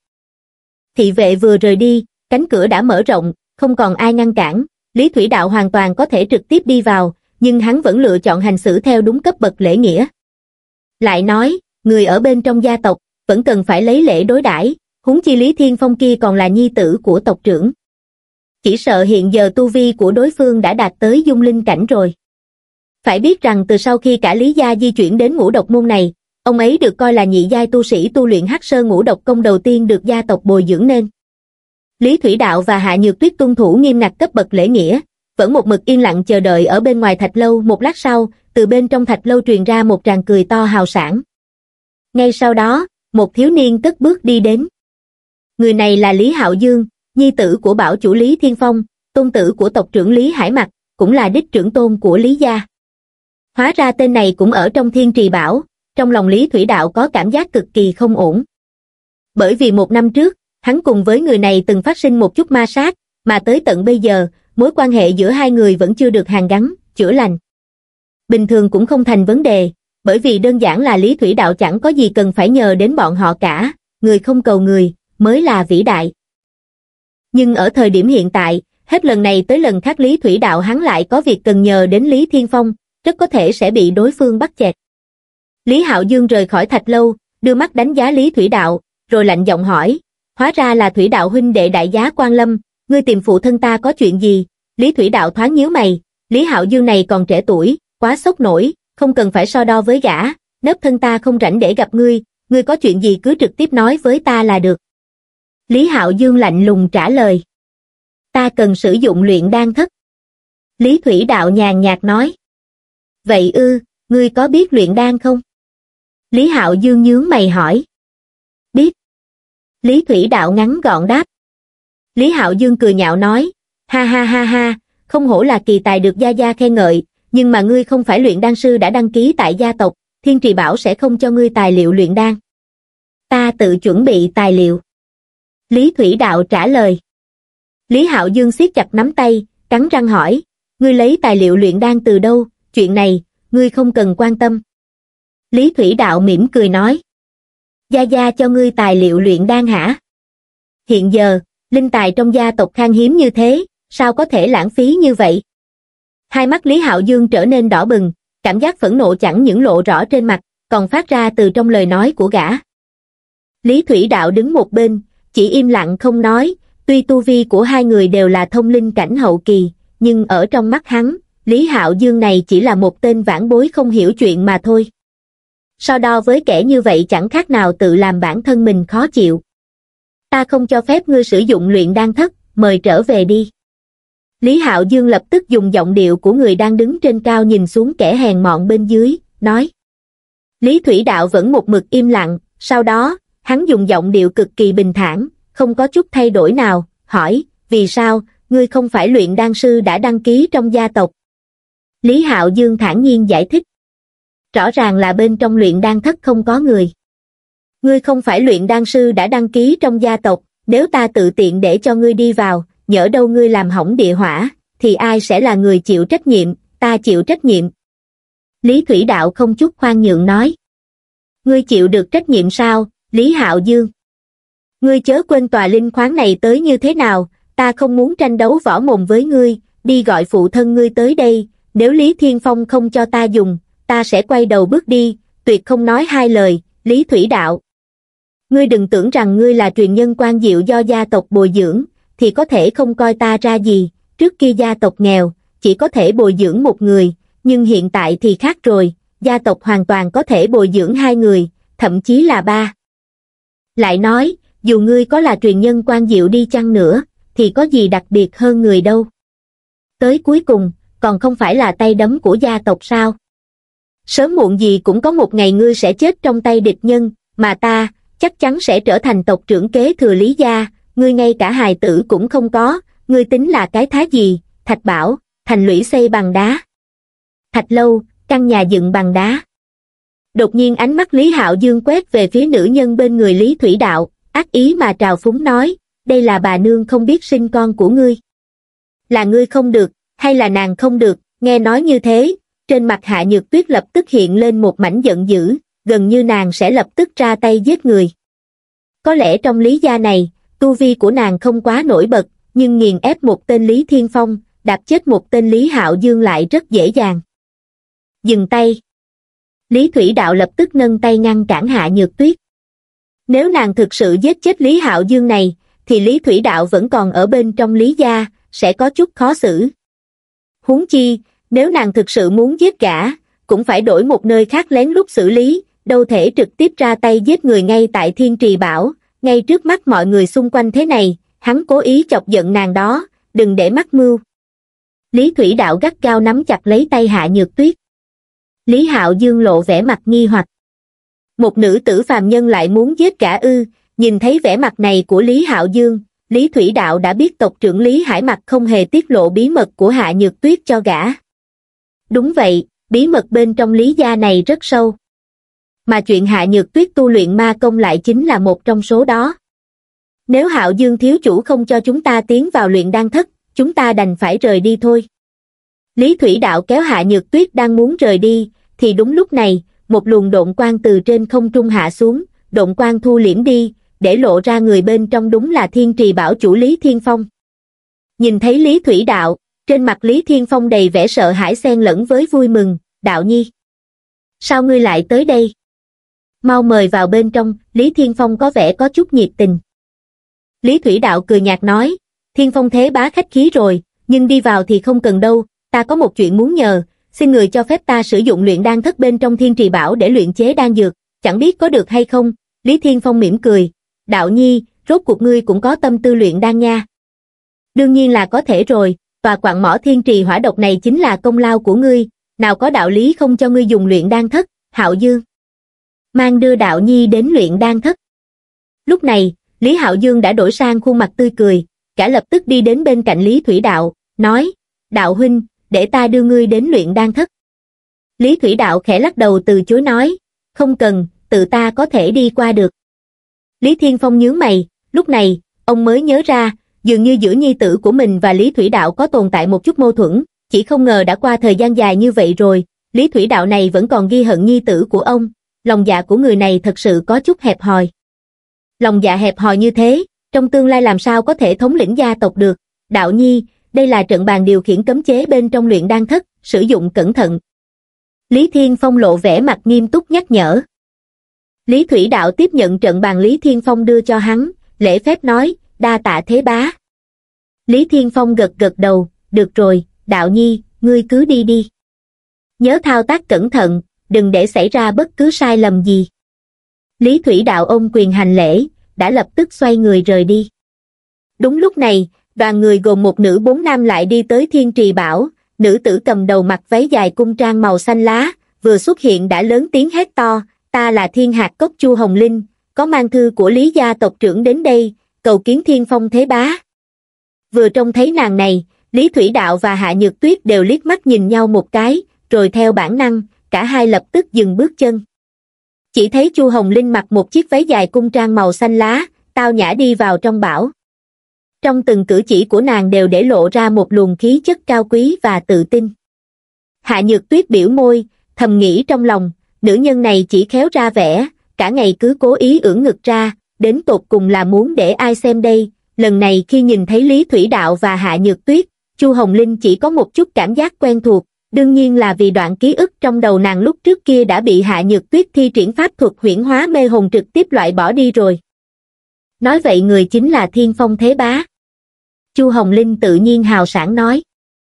Thị vệ vừa rời đi, cánh cửa đã mở rộng, không còn ai ngăn cản, Lý Thủy Đạo hoàn toàn có thể trực tiếp đi vào, nhưng hắn vẫn lựa chọn hành xử theo đúng cấp bậc lễ nghĩa. Lại nói, người ở bên trong gia tộc, vẫn cần phải lấy lễ đối đãi, huống chi Lý Thiên Phong kia còn là nhi tử của tộc trưởng. Chỉ sợ hiện giờ tu vi của đối phương đã đạt tới dung linh cảnh rồi. Phải biết rằng từ sau khi cả Lý gia di chuyển đến ngũ độc môn này, ông ấy được coi là nhị giai tu sĩ tu luyện Hắc Sơn ngũ độc công đầu tiên được gia tộc bồi dưỡng nên. Lý Thủy Đạo và Hạ Nhược Tuyết tuân thủ nghiêm ngặt cấp bậc lễ nghĩa, vẫn một mực yên lặng chờ đợi ở bên ngoài thạch lâu. Một lát sau, từ bên trong thạch lâu truyền ra một tràng cười to hào sảng. Ngay sau đó, một thiếu niên cất bước đi đến. Người này là Lý Hạo Dương, nhi tử của bảo chủ Lý Thiên Phong, tôn tử của tộc trưởng Lý Hải Mặc, cũng là đích trưởng tôn của Lý gia. Hóa ra tên này cũng ở trong thiên trì bảo, trong lòng Lý Thủy Đạo có cảm giác cực kỳ không ổn. Bởi vì một năm trước, hắn cùng với người này từng phát sinh một chút ma sát, mà tới tận bây giờ, mối quan hệ giữa hai người vẫn chưa được hàn gắn, chữa lành. Bình thường cũng không thành vấn đề, bởi vì đơn giản là Lý Thủy Đạo chẳng có gì cần phải nhờ đến bọn họ cả, người không cầu người, mới là vĩ đại. Nhưng ở thời điểm hiện tại, hết lần này tới lần khác Lý Thủy Đạo hắn lại có việc cần nhờ đến Lý Thiên Phong, rất có thể sẽ bị đối phương bắt chẹt. Lý Hạo Dương rời khỏi thạch lâu, đưa mắt đánh giá Lý Thủy Đạo, rồi lạnh giọng hỏi, hóa ra là Thủy Đạo huynh đệ đại giá Quan Lâm, ngươi tìm phụ thân ta có chuyện gì? Lý Thủy Đạo thoáng nhíu mày, Lý Hạo Dương này còn trẻ tuổi, quá sốc nổi, không cần phải so đo với gã, nếp thân ta không rảnh để gặp ngươi, ngươi có chuyện gì cứ trực tiếp nói với ta là được. Lý Hạo Dương lạnh lùng trả lời. Ta cần sử dụng luyện đan thất. Lý Thủy Đạo nhàn nhạt nói. Vậy ư, ngươi có biết luyện đan không? Lý Hạo Dương nhướng mày hỏi. Biết. Lý Thủy Đạo ngắn gọn đáp. Lý Hạo Dương cười nhạo nói, ha ha ha ha, không hổ là kỳ tài được gia gia khen ngợi, nhưng mà ngươi không phải luyện đan sư đã đăng ký tại gia tộc, Thiên Trì Bảo sẽ không cho ngươi tài liệu luyện đan. Ta tự chuẩn bị tài liệu. Lý Thủy Đạo trả lời. Lý Hạo Dương siết chặt nắm tay, cắn răng hỏi, ngươi lấy tài liệu luyện đan từ đâu, chuyện này, ngươi không cần quan tâm. Lý Thủy Đạo mỉm cười nói. Gia gia cho ngươi tài liệu luyện đan hả? Hiện giờ, linh tài trong gia tộc khan hiếm như thế, sao có thể lãng phí như vậy? Hai mắt Lý Hạo Dương trở nên đỏ bừng, cảm giác phẫn nộ chẳng những lộ rõ trên mặt, còn phát ra từ trong lời nói của gã. Lý Thủy Đạo đứng một bên, chỉ im lặng không nói, tuy tu vi của hai người đều là thông linh cảnh hậu kỳ, nhưng ở trong mắt hắn, Lý Hạo Dương này chỉ là một tên vãn bối không hiểu chuyện mà thôi. So đo với kẻ như vậy chẳng khác nào tự làm bản thân mình khó chịu. Ta không cho phép ngươi sử dụng luyện đan thất, mời trở về đi. Lý Hạo Dương lập tức dùng giọng điệu của người đang đứng trên cao nhìn xuống kẻ hèn mọn bên dưới, nói. Lý Thủy Đạo vẫn một mực im lặng, sau đó, hắn dùng giọng điệu cực kỳ bình thản, không có chút thay đổi nào, hỏi, vì sao, ngươi không phải luyện đan sư đã đăng ký trong gia tộc? Lý Hạo Dương thản nhiên giải thích. Rõ ràng là bên trong luyện đan thất không có người. Ngươi không phải luyện đan sư đã đăng ký trong gia tộc, nếu ta tự tiện để cho ngươi đi vào, nhỡ đâu ngươi làm hỏng địa hỏa, thì ai sẽ là người chịu trách nhiệm, ta chịu trách nhiệm. Lý Thủy Đạo không chút khoan nhượng nói. Ngươi chịu được trách nhiệm sao, Lý Hạo Dương? Ngươi chớ quên tòa linh khoáng này tới như thế nào, ta không muốn tranh đấu võ mồm với ngươi, đi gọi phụ thân ngươi tới đây, nếu Lý Thiên Phong không cho ta dùng, ta sẽ quay đầu bước đi, tuyệt không nói hai lời, Lý Thủy Đạo. Ngươi đừng tưởng rằng ngươi là truyền nhân quan diệu do gia tộc bồi dưỡng, thì có thể không coi ta ra gì, trước kia gia tộc nghèo, chỉ có thể bồi dưỡng một người, nhưng hiện tại thì khác rồi, gia tộc hoàn toàn có thể bồi dưỡng hai người, thậm chí là ba. Lại nói, dù ngươi có là truyền nhân quan diệu đi chăng nữa, thì có gì đặc biệt hơn người đâu. Tới cuối cùng, còn không phải là tay đấm của gia tộc sao? Sớm muộn gì cũng có một ngày ngươi sẽ chết trong tay địch nhân, mà ta, chắc chắn sẽ trở thành tộc trưởng kế thừa Lý gia, ngươi ngay cả hài tử cũng không có, ngươi tính là cái thá gì, Thạch Bảo, thành lũy xây bằng đá. Thạch Lâu, căn nhà dựng bằng đá. Đột nhiên ánh mắt Lý Hạo Dương quét về phía nữ nhân bên người Lý Thủy Đạo, ác ý mà trào phúng nói, đây là bà nương không biết sinh con của ngươi. Là ngươi không được, hay là nàng không được, nghe nói như thế, trên mặt Hạ Nhược Tuyết lập tức hiện lên một mảnh giận dữ, gần như nàng sẽ lập tức ra tay giết người. Có lẽ trong Lý gia này, tu vi của nàng không quá nổi bật, nhưng nghiền ép một tên Lý Thiên Phong, đạp chết một tên Lý Hạo Dương lại rất dễ dàng. Dừng tay. Lý Thủy Đạo lập tức nâng tay ngăn cản Hạ Nhược Tuyết. Nếu nàng thực sự giết chết Lý Hạo Dương này, thì Lý Thủy Đạo vẫn còn ở bên trong Lý gia, sẽ có chút khó xử. Huống chi, nếu nàng thực sự muốn giết gã, cũng phải đổi một nơi khác lén lút xử lý, đâu thể trực tiếp ra tay giết người ngay tại Thiên Trì Bảo, ngay trước mắt mọi người xung quanh thế này, hắn cố ý chọc giận nàng đó, đừng để mắc mưu. Lý Thủy Đạo gắt gao nắm chặt lấy tay Hạ Nhược Tuyết. Lý Hạo Dương lộ vẻ mặt nghi hoặc. Một nữ tử phàm nhân lại muốn giết gã ư? Nhìn thấy vẻ mặt này của Lý Hạo Dương, Lý Thủy Đạo đã biết tộc trưởng Lý Hải Mặc không hề tiết lộ bí mật của Hạ Nhược Tuyết cho gã. Đúng vậy, bí mật bên trong Lý gia này rất sâu. Mà chuyện Hạ Nhược Tuyết tu luyện ma công lại chính là một trong số đó. Nếu Hạo Dương thiếu chủ không cho chúng ta tiến vào luyện đan thất, chúng ta đành phải rời đi thôi. Lý Thủy Đạo kéo Hạ Nhược Tuyết đang muốn rời đi, thì đúng lúc này, một luồng độn quang từ trên không trung hạ xuống, độn quang thu liễm đi, để lộ ra người bên trong đúng là Thiên Trì Bảo chủ Lý Thiên Phong. Nhìn thấy Lý Thủy Đạo, trên mặt Lý Thiên Phong đầy vẻ sợ hãi xen lẫn với vui mừng, Đạo Nhi. Sao ngươi lại tới đây? Mau mời vào bên trong, Lý Thiên Phong có vẻ có chút nhiệt tình. Lý Thủy Đạo cười nhạt nói, Thiên Phong thế bá khách khí rồi, nhưng đi vào thì không cần đâu, ta có một chuyện muốn nhờ, xin người cho phép ta sử dụng luyện đan thất bên trong Thiên Trì Bảo để luyện chế đan dược, chẳng biết có được hay không? Lý Thiên Phong mỉm cười, Đạo Nhi, rốt cuộc ngươi cũng có tâm tư luyện đan nha. Đương nhiên là có thể rồi, tòa quặng mỏ Thiên Trì hỏa độc này chính là công lao của ngươi, nào có đạo lý không cho ngươi dùng luyện đan thất, Hạo Dương. Mang đưa Đạo Nhi đến luyện đan thất. Lúc này, Lý Hạo Dương đã đổi sang khuôn mặt tươi cười, cả lập tức đi đến bên cạnh Lý Thủy Đạo, nói, Đạo huynh, để ta đưa ngươi đến luyện đan thất. Lý Thủy Đạo khẽ lắc đầu từ chối nói, không cần, tự ta có thể đi qua được. Lý Thiên Phong nhướng mày, lúc này, ông mới nhớ ra, dường như giữa nhi tử của mình và Lý Thủy Đạo có tồn tại một chút mâu thuẫn, chỉ không ngờ đã qua thời gian dài như vậy rồi, Lý Thủy Đạo này vẫn còn ghi hận nhi tử của ông, lòng dạ của người này thật sự có chút hẹp hòi. Lòng dạ hẹp hòi như thế, trong tương lai làm sao có thể thống lĩnh gia tộc được, Đạo Nhi, đây là trận bàn điều khiển cấm chế bên trong luyện đan thất, sử dụng cẩn thận. Lý Thiên Phong lộ vẻ mặt nghiêm túc nhắc nhở. Lý Thủy Đạo tiếp nhận trận bàn Lý Thiên Phong đưa cho hắn, lễ phép nói, đa tạ thế bá. Lý Thiên Phong gật gật đầu, được rồi, Đạo Nhi, ngươi cứ đi đi. Nhớ thao tác cẩn thận, đừng để xảy ra bất cứ sai lầm gì. Lý Thủy Đạo ôm quyền hành lễ, đã lập tức xoay người rời đi. Đúng lúc này, đoàn người gồm một nữ bốn nam lại đi tới Thiên Trì Bảo, nữ tử cầm đầu mặc váy dài cung trang màu xanh lá, vừa xuất hiện đã lớn tiếng hét to, ta là Thiên Hạt Cốc Chu Hồng Linh, có mang thư của Lý gia tộc trưởng đến đây, cầu kiến Thiên Phong thế bá. Vừa trông thấy nàng này, Lý Thủy Đạo và Hạ Nhược Tuyết đều liếc mắt nhìn nhau một cái, rồi theo bản năng, cả hai lập tức dừng bước chân. Chỉ thấy Chu Hồng Linh mặc một chiếc váy dài cung trang màu xanh lá, tao nhã đi vào trong bảo. Trong từng cử chỉ của nàng đều để lộ ra một luồng khí chất cao quý và tự tin. Hạ Nhược Tuyết biểu môi, thầm nghĩ trong lòng, nữ nhân này chỉ khéo ra vẻ, cả ngày cứ cố ý ưỡn ngực ra, đến tột cùng là muốn để ai xem đây. Lần này khi nhìn thấy Lý Thủy Đạo và Hạ Nhược Tuyết, Chu Hồng Linh chỉ có một chút cảm giác quen thuộc, đương nhiên là vì đoạn ký ức trong đầu nàng lúc trước kia đã bị Hạ Nhược Tuyết thi triển pháp thuật huyễn hóa mê hồn trực tiếp loại bỏ đi rồi. Nói vậy người chính là Thiên Phong Thế Bá. Chu Hồng Linh tự nhiên hào sảng nói.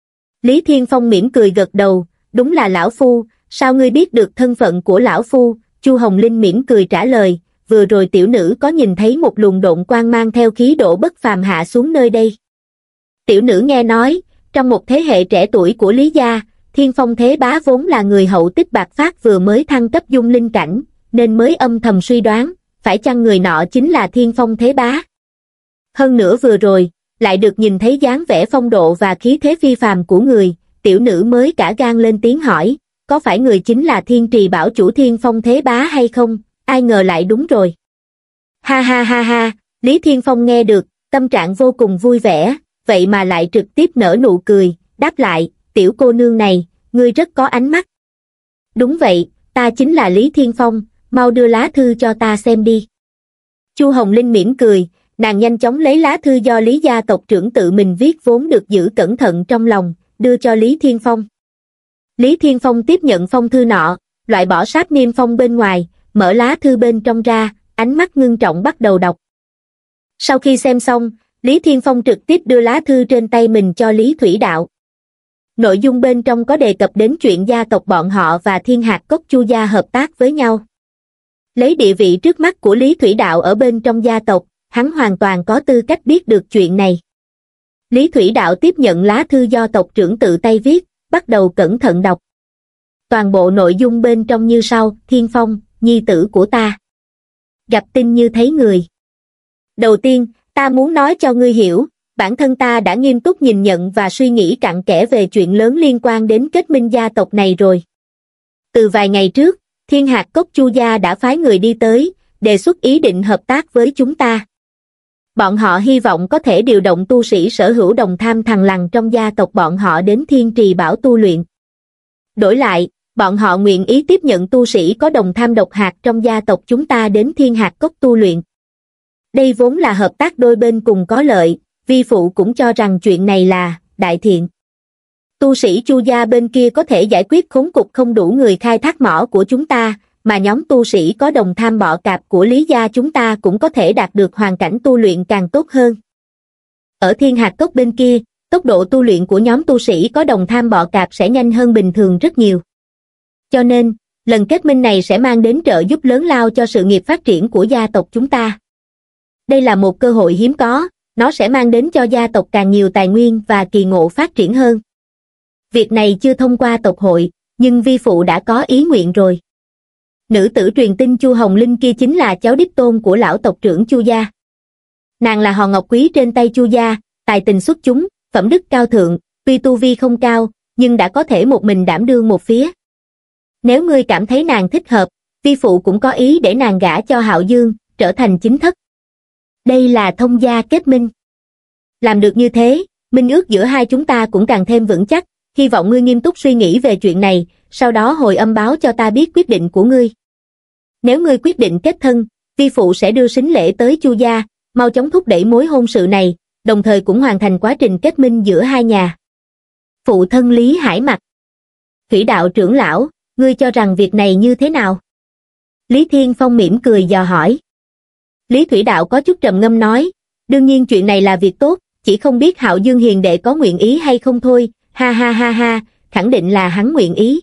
Lý Thiên Phong mỉm cười gật đầu, đúng là lão phu, sao ngươi biết được thân phận của lão phu? Chu Hồng Linh mỉm cười trả lời, vừa rồi tiểu nữ có nhìn thấy một luồng độn quang mang theo khí độ bất phàm hạ xuống nơi đây. Tiểu nữ nghe nói, trong một thế hệ trẻ tuổi của Lý gia, Thiên Phong Thế Bá vốn là người hậu tích bạc phát vừa mới thăng cấp dung linh cảnh, nên mới âm thầm suy đoán, phải chăng người nọ chính là Thiên Phong Thế Bá. Hơn nữa vừa rồi, lại được nhìn thấy dáng vẻ phong độ và khí thế phi phàm của người, tiểu nữ mới cả gan lên tiếng hỏi, có phải người chính là Thiên Trì Bảo chủ Thiên Phong Thế Bá hay không? Ai ngờ lại đúng rồi. Ha ha ha ha, Lý Thiên Phong nghe được, tâm trạng vô cùng vui vẻ, vậy mà lại trực tiếp nở nụ cười, đáp lại, tiểu cô nương này, ngươi rất có ánh mắt. Đúng vậy, ta chính là Lý Thiên Phong, mau đưa lá thư cho ta xem đi. Chu Hồng Linh mỉm cười, nàng nhanh chóng lấy lá thư do Lý gia tộc trưởng tự mình viết vốn được giữ cẩn thận trong lòng, đưa cho Lý Thiên Phong. Lý Thiên Phong tiếp nhận phong thư nọ, loại bỏ sáp niêm phong bên ngoài, mở lá thư bên trong ra, ánh mắt ngưng trọng bắt đầu đọc. Sau khi xem xong, Lý Thiên Phong trực tiếp đưa lá thư trên tay mình cho Lý Thủy Đạo. Nội dung bên trong có đề cập đến chuyện gia tộc bọn họ và Thiên Hạt Cốc Chu gia hợp tác với nhau. Lấy địa vị trước mắt của Lý Thủy Đạo ở bên trong gia tộc, hắn hoàn toàn có tư cách biết được chuyện này. Lý Thủy Đạo tiếp nhận lá thư do tộc trưởng tự tay viết, bắt đầu cẩn thận đọc. Toàn bộ nội dung bên trong như sau, Thiên Phong, nhi tử của ta. Gặp tin như thấy người. Đầu tiên, ta muốn nói cho ngươi hiểu, bản thân ta đã nghiêm túc nhìn nhận và suy nghĩ cặn kẽ về chuyện lớn liên quan đến kết minh gia tộc này rồi. Từ vài ngày trước, Thiên Hạt Cốc Chu gia đã phái người đi tới, đề xuất ý định hợp tác với chúng ta. Bọn họ hy vọng có thể điều động tu sĩ sở hữu đồng tham thằng lằn trong gia tộc bọn họ đến Thiên Trì Bảo tu luyện. Đổi lại, bọn họ nguyện ý tiếp nhận tu sĩ có đồng tham độc hạt trong gia tộc chúng ta đến Thiên Hạt Cốc tu luyện. Đây vốn là hợp tác đôi bên cùng có lợi, vi phụ cũng cho rằng chuyện này là đại thiện. Tu sĩ Chu gia bên kia có thể giải quyết khốn cục không đủ người khai thác mỏ của chúng ta, mà nhóm tu sĩ có đồng tham bọ cạp của Lý gia chúng ta cũng có thể đạt được hoàn cảnh tu luyện càng tốt hơn. Ở Thiên Hạt Cốc bên kia, tốc độ tu luyện của nhóm tu sĩ có đồng tham bọ cạp sẽ nhanh hơn bình thường rất nhiều. Cho nên, lần kết minh này sẽ mang đến trợ giúp lớn lao cho sự nghiệp phát triển của gia tộc chúng ta. Đây là một cơ hội hiếm có, nó sẽ mang đến cho gia tộc càng nhiều tài nguyên và kỳ ngộ phát triển hơn. Việc này chưa thông qua tộc hội, nhưng vi phụ đã có ý nguyện rồi. Nữ tử truyền tin Chu Hồng Linh kia chính là cháu đích tôn của lão tộc trưởng Chu gia. Nàng là hòn ngọc quý trên tay Chu gia, tài tình xuất chúng, phẩm đức cao thượng, tuy tu vi không cao, nhưng đã có thể một mình đảm đương một phía. Nếu ngươi cảm thấy nàng thích hợp, vi phụ cũng có ý để nàng gả cho Hạo Dương, trở thành chính thất. Đây là thông gia kết minh. Làm được như thế, minh ước giữa hai chúng ta cũng càng thêm vững chắc, hy vọng ngươi nghiêm túc suy nghĩ về chuyện này, sau đó hồi âm báo cho ta biết quyết định của ngươi. Nếu ngươi quyết định kết thân, vi phụ sẽ đưa sính lễ tới Chu gia, mau chóng thúc đẩy mối hôn sự này, đồng thời cũng hoàn thành quá trình kết minh giữa hai nhà. Phụ thân Lý Hải Mặc. Thủy Đạo trưởng lão, ngươi cho rằng việc này như thế nào? Lý Thiên Phong mỉm cười dò hỏi. Lý Thủy Đạo có chút trầm ngâm nói, đương nhiên chuyện này là việc tốt, chỉ không biết Hạo Dương hiền đệ có nguyện ý hay không thôi, ha ha ha ha, khẳng định là hắn nguyện ý.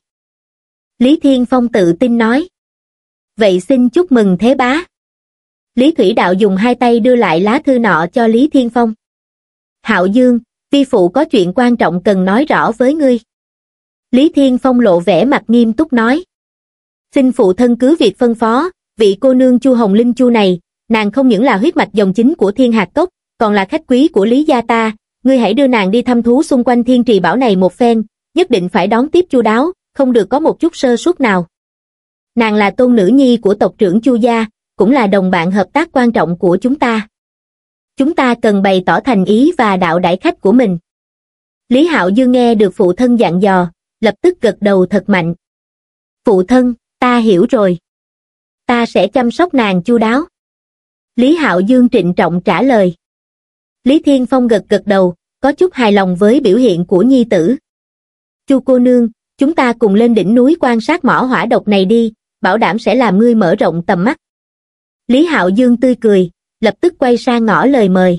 Lý Thiên Phong tự tin nói. Vậy xin chúc mừng Thế Bá. Lý Thủy Đạo dùng hai tay đưa lại lá thư nọ cho Lý Thiên Phong. Hạo Dương, vi phụ có chuyện quan trọng cần nói rõ với ngươi. Lý Thiên Phong lộ vẻ mặt nghiêm túc nói. Xin phụ thân cứ việc phân phó, vị cô nương Chu Hồng Linh Chu này, nàng không những là huyết mạch dòng chính của Thiên Hạt Cốc, còn là khách quý của Lý gia ta, ngươi hãy đưa nàng đi thăm thú xung quanh Thiên Trì Bảo này một phen, nhất định phải đón tiếp chu đáo, không được có một chút sơ suất nào. Nàng là tôn nữ nhi của tộc trưởng Chu gia, cũng là đồng bạn hợp tác quan trọng của chúng ta. Chúng ta cần bày tỏ thành ý và đạo đãi khách của mình. Lý Hạo Dương nghe được phụ thân dặn dò, lập tức gật đầu thật mạnh. Phụ thân, ta hiểu rồi. Ta sẽ chăm sóc nàng chu đáo. Lý Hạo Dương trịnh trọng trả lời. Lý Thiên Phong gật gật đầu, có chút hài lòng với biểu hiện của nhi tử. Chu cô nương, chúng ta cùng lên đỉnh núi quan sát mỏ hỏa độc này đi, bảo đảm sẽ làm ngươi mở rộng tầm mắt. Lý Hạo Dương tươi cười, lập tức quay sang ngỏ lời mời.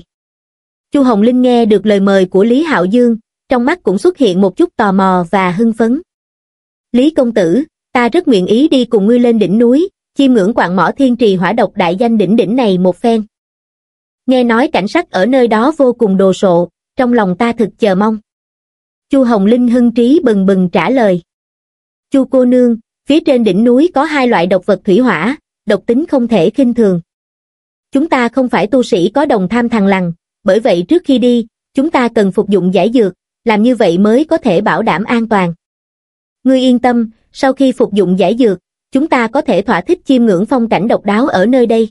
Chu Hồng Linh nghe được lời mời của Lý Hạo Dương, trong mắt cũng xuất hiện một chút tò mò và hưng phấn. Lý công tử, ta rất nguyện ý đi cùng ngươi lên đỉnh núi, chiêm ngưỡng quặng mỏ thiên trì hỏa độc đại danh đỉnh đỉnh này một phen. Nghe nói cảnh sắc ở nơi đó vô cùng đồ sộ, trong lòng ta thực chờ mong. Chu Hồng Linh hưng trí bừng bừng trả lời. Chu cô nương, phía trên đỉnh núi có hai loại độc vật thủy hỏa, độc tính không thể khinh thường. Chúng ta không phải tu sĩ có đồng tham thằng lằn, bởi vậy trước khi đi, chúng ta cần phục dụng giải dược, làm như vậy mới có thể bảo đảm an toàn. Ngươi yên tâm, sau khi phục dụng giải dược, chúng ta có thể thỏa thích chiêm ngưỡng phong cảnh độc đáo ở nơi đây.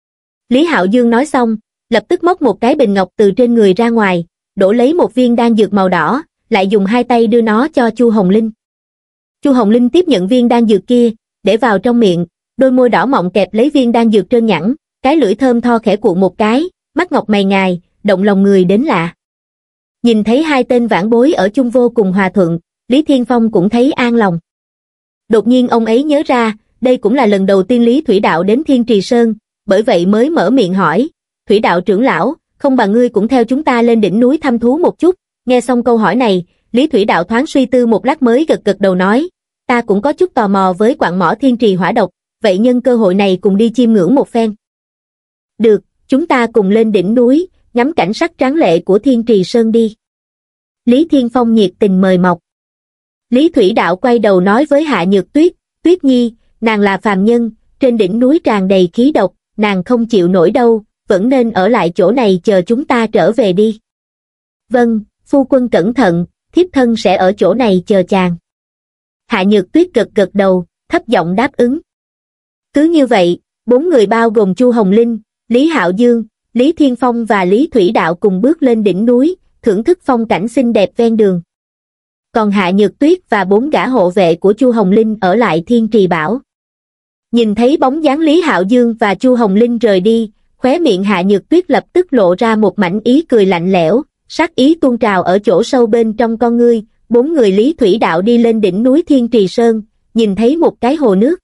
Lý Hạo Dương nói xong, lập tức móc một cái bình ngọc từ trên người ra ngoài, đổ lấy một viên đan dược màu đỏ, lại dùng hai tay đưa nó cho Chu Hồng Linh. Chu Hồng Linh tiếp nhận viên đan dược kia, để vào trong miệng, đôi môi đỏ mọng kẹp lấy viên đan dược trơn nhẵn, cái lưỡi thơm tho khẽ cuộn một cái, mắt ngọc mày ngài, động lòng người đến lạ. Nhìn thấy hai tên vãn bối ở chung vô cùng hòa thuận, Lý Thiên Phong cũng thấy an lòng. Đột nhiên ông ấy nhớ ra, đây cũng là lần đầu tiên Lý Thủy Đạo đến Thiên Trì Sơn, bởi vậy mới mở miệng hỏi, Thủy Đạo trưởng lão, không bằng ngươi cũng theo chúng ta lên đỉnh núi thăm thú một chút. Nghe xong câu hỏi này, Lý Thủy Đạo thoáng suy tư một lát mới gật gật đầu nói, ta cũng có chút tò mò với quặng mỏ thiên trì hỏa độc, vậy nhân cơ hội này cùng đi chiêm ngưỡng một phen. Được, chúng ta cùng lên đỉnh núi, ngắm cảnh sắc tráng lệ của Thiên Trì Sơn đi. Lý Thiên Phong nhiệt tình mời mọc. Lý Thủy Đạo quay đầu nói với Hạ Nhược Tuyết, Tuyết Nhi, nàng là phàm nhân, trên đỉnh núi tràn đầy khí độc, nàng không chịu nổi đâu, vẫn nên ở lại chỗ này chờ chúng ta trở về đi. Vâng, phu quân cẩn thận, thiếp thân sẽ ở chỗ này chờ chàng. Hạ Nhược Tuyết gật gật đầu, thấp giọng đáp ứng. Cứ như vậy, bốn người bao gồm Chu Hồng Linh, Lý Hạo Dương, Lý Thiên Phong và Lý Thủy Đạo cùng bước lên đỉnh núi, thưởng thức phong cảnh xinh đẹp ven đường. Còn Hạ Nhược Tuyết và bốn gã hộ vệ của Chu Hồng Linh ở lại Thiên Trì Bảo. Nhìn thấy bóng dáng Lý Hạo Dương và Chu Hồng Linh rời đi, khóe miệng Hạ Nhược Tuyết lập tức lộ ra một mảnh ý cười lạnh lẽo, sát ý tuôn trào ở chỗ sâu bên trong con ngươi. Bốn người Lý Thủy Đạo đi lên đỉnh núi Thiên Trì Sơn, nhìn thấy một cái hồ nước.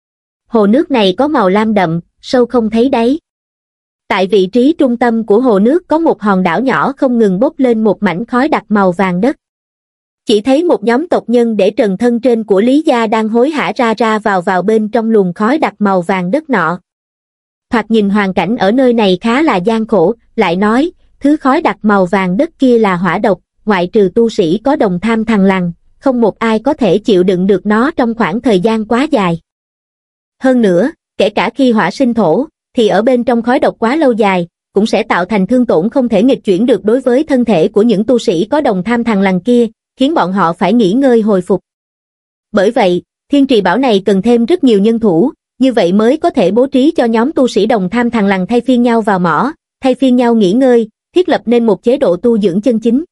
Hồ nước này có màu lam đậm, sâu không thấy đáy. Tại vị trí trung tâm của hồ nước có một hòn đảo nhỏ không ngừng bốc lên một mảnh khói đặc màu vàng đất. Chỉ thấy một nhóm tộc nhân để trần thân trên của Lý gia đang hối hả ra ra vào vào bên trong luồng khói đặc màu vàng đất nọ. Thoạt nhìn hoàn cảnh ở nơi này khá là gian khổ, lại nói, thứ khói đặc màu vàng đất kia là hỏa độc, ngoại trừ tu sĩ có đồng tham thằng lằn, không một ai có thể chịu đựng được nó trong khoảng thời gian quá dài. Hơn nữa, kể cả khi hỏa sinh thổ, thì ở bên trong khói độc quá lâu dài, cũng sẽ tạo thành thương tổn không thể nghịch chuyển được đối với thân thể của những tu sĩ có đồng tham thằng lằn kia, khiến bọn họ phải nghỉ ngơi hồi phục. Bởi vậy, Thiên Trì Bảo này cần thêm rất nhiều nhân thủ, như vậy mới có thể bố trí cho nhóm tu sĩ đồng tham thằng lằn thay phiên nhau vào mỏ, thay phiên nhau nghỉ ngơi, thiết lập nên một chế độ tu dưỡng chân chính.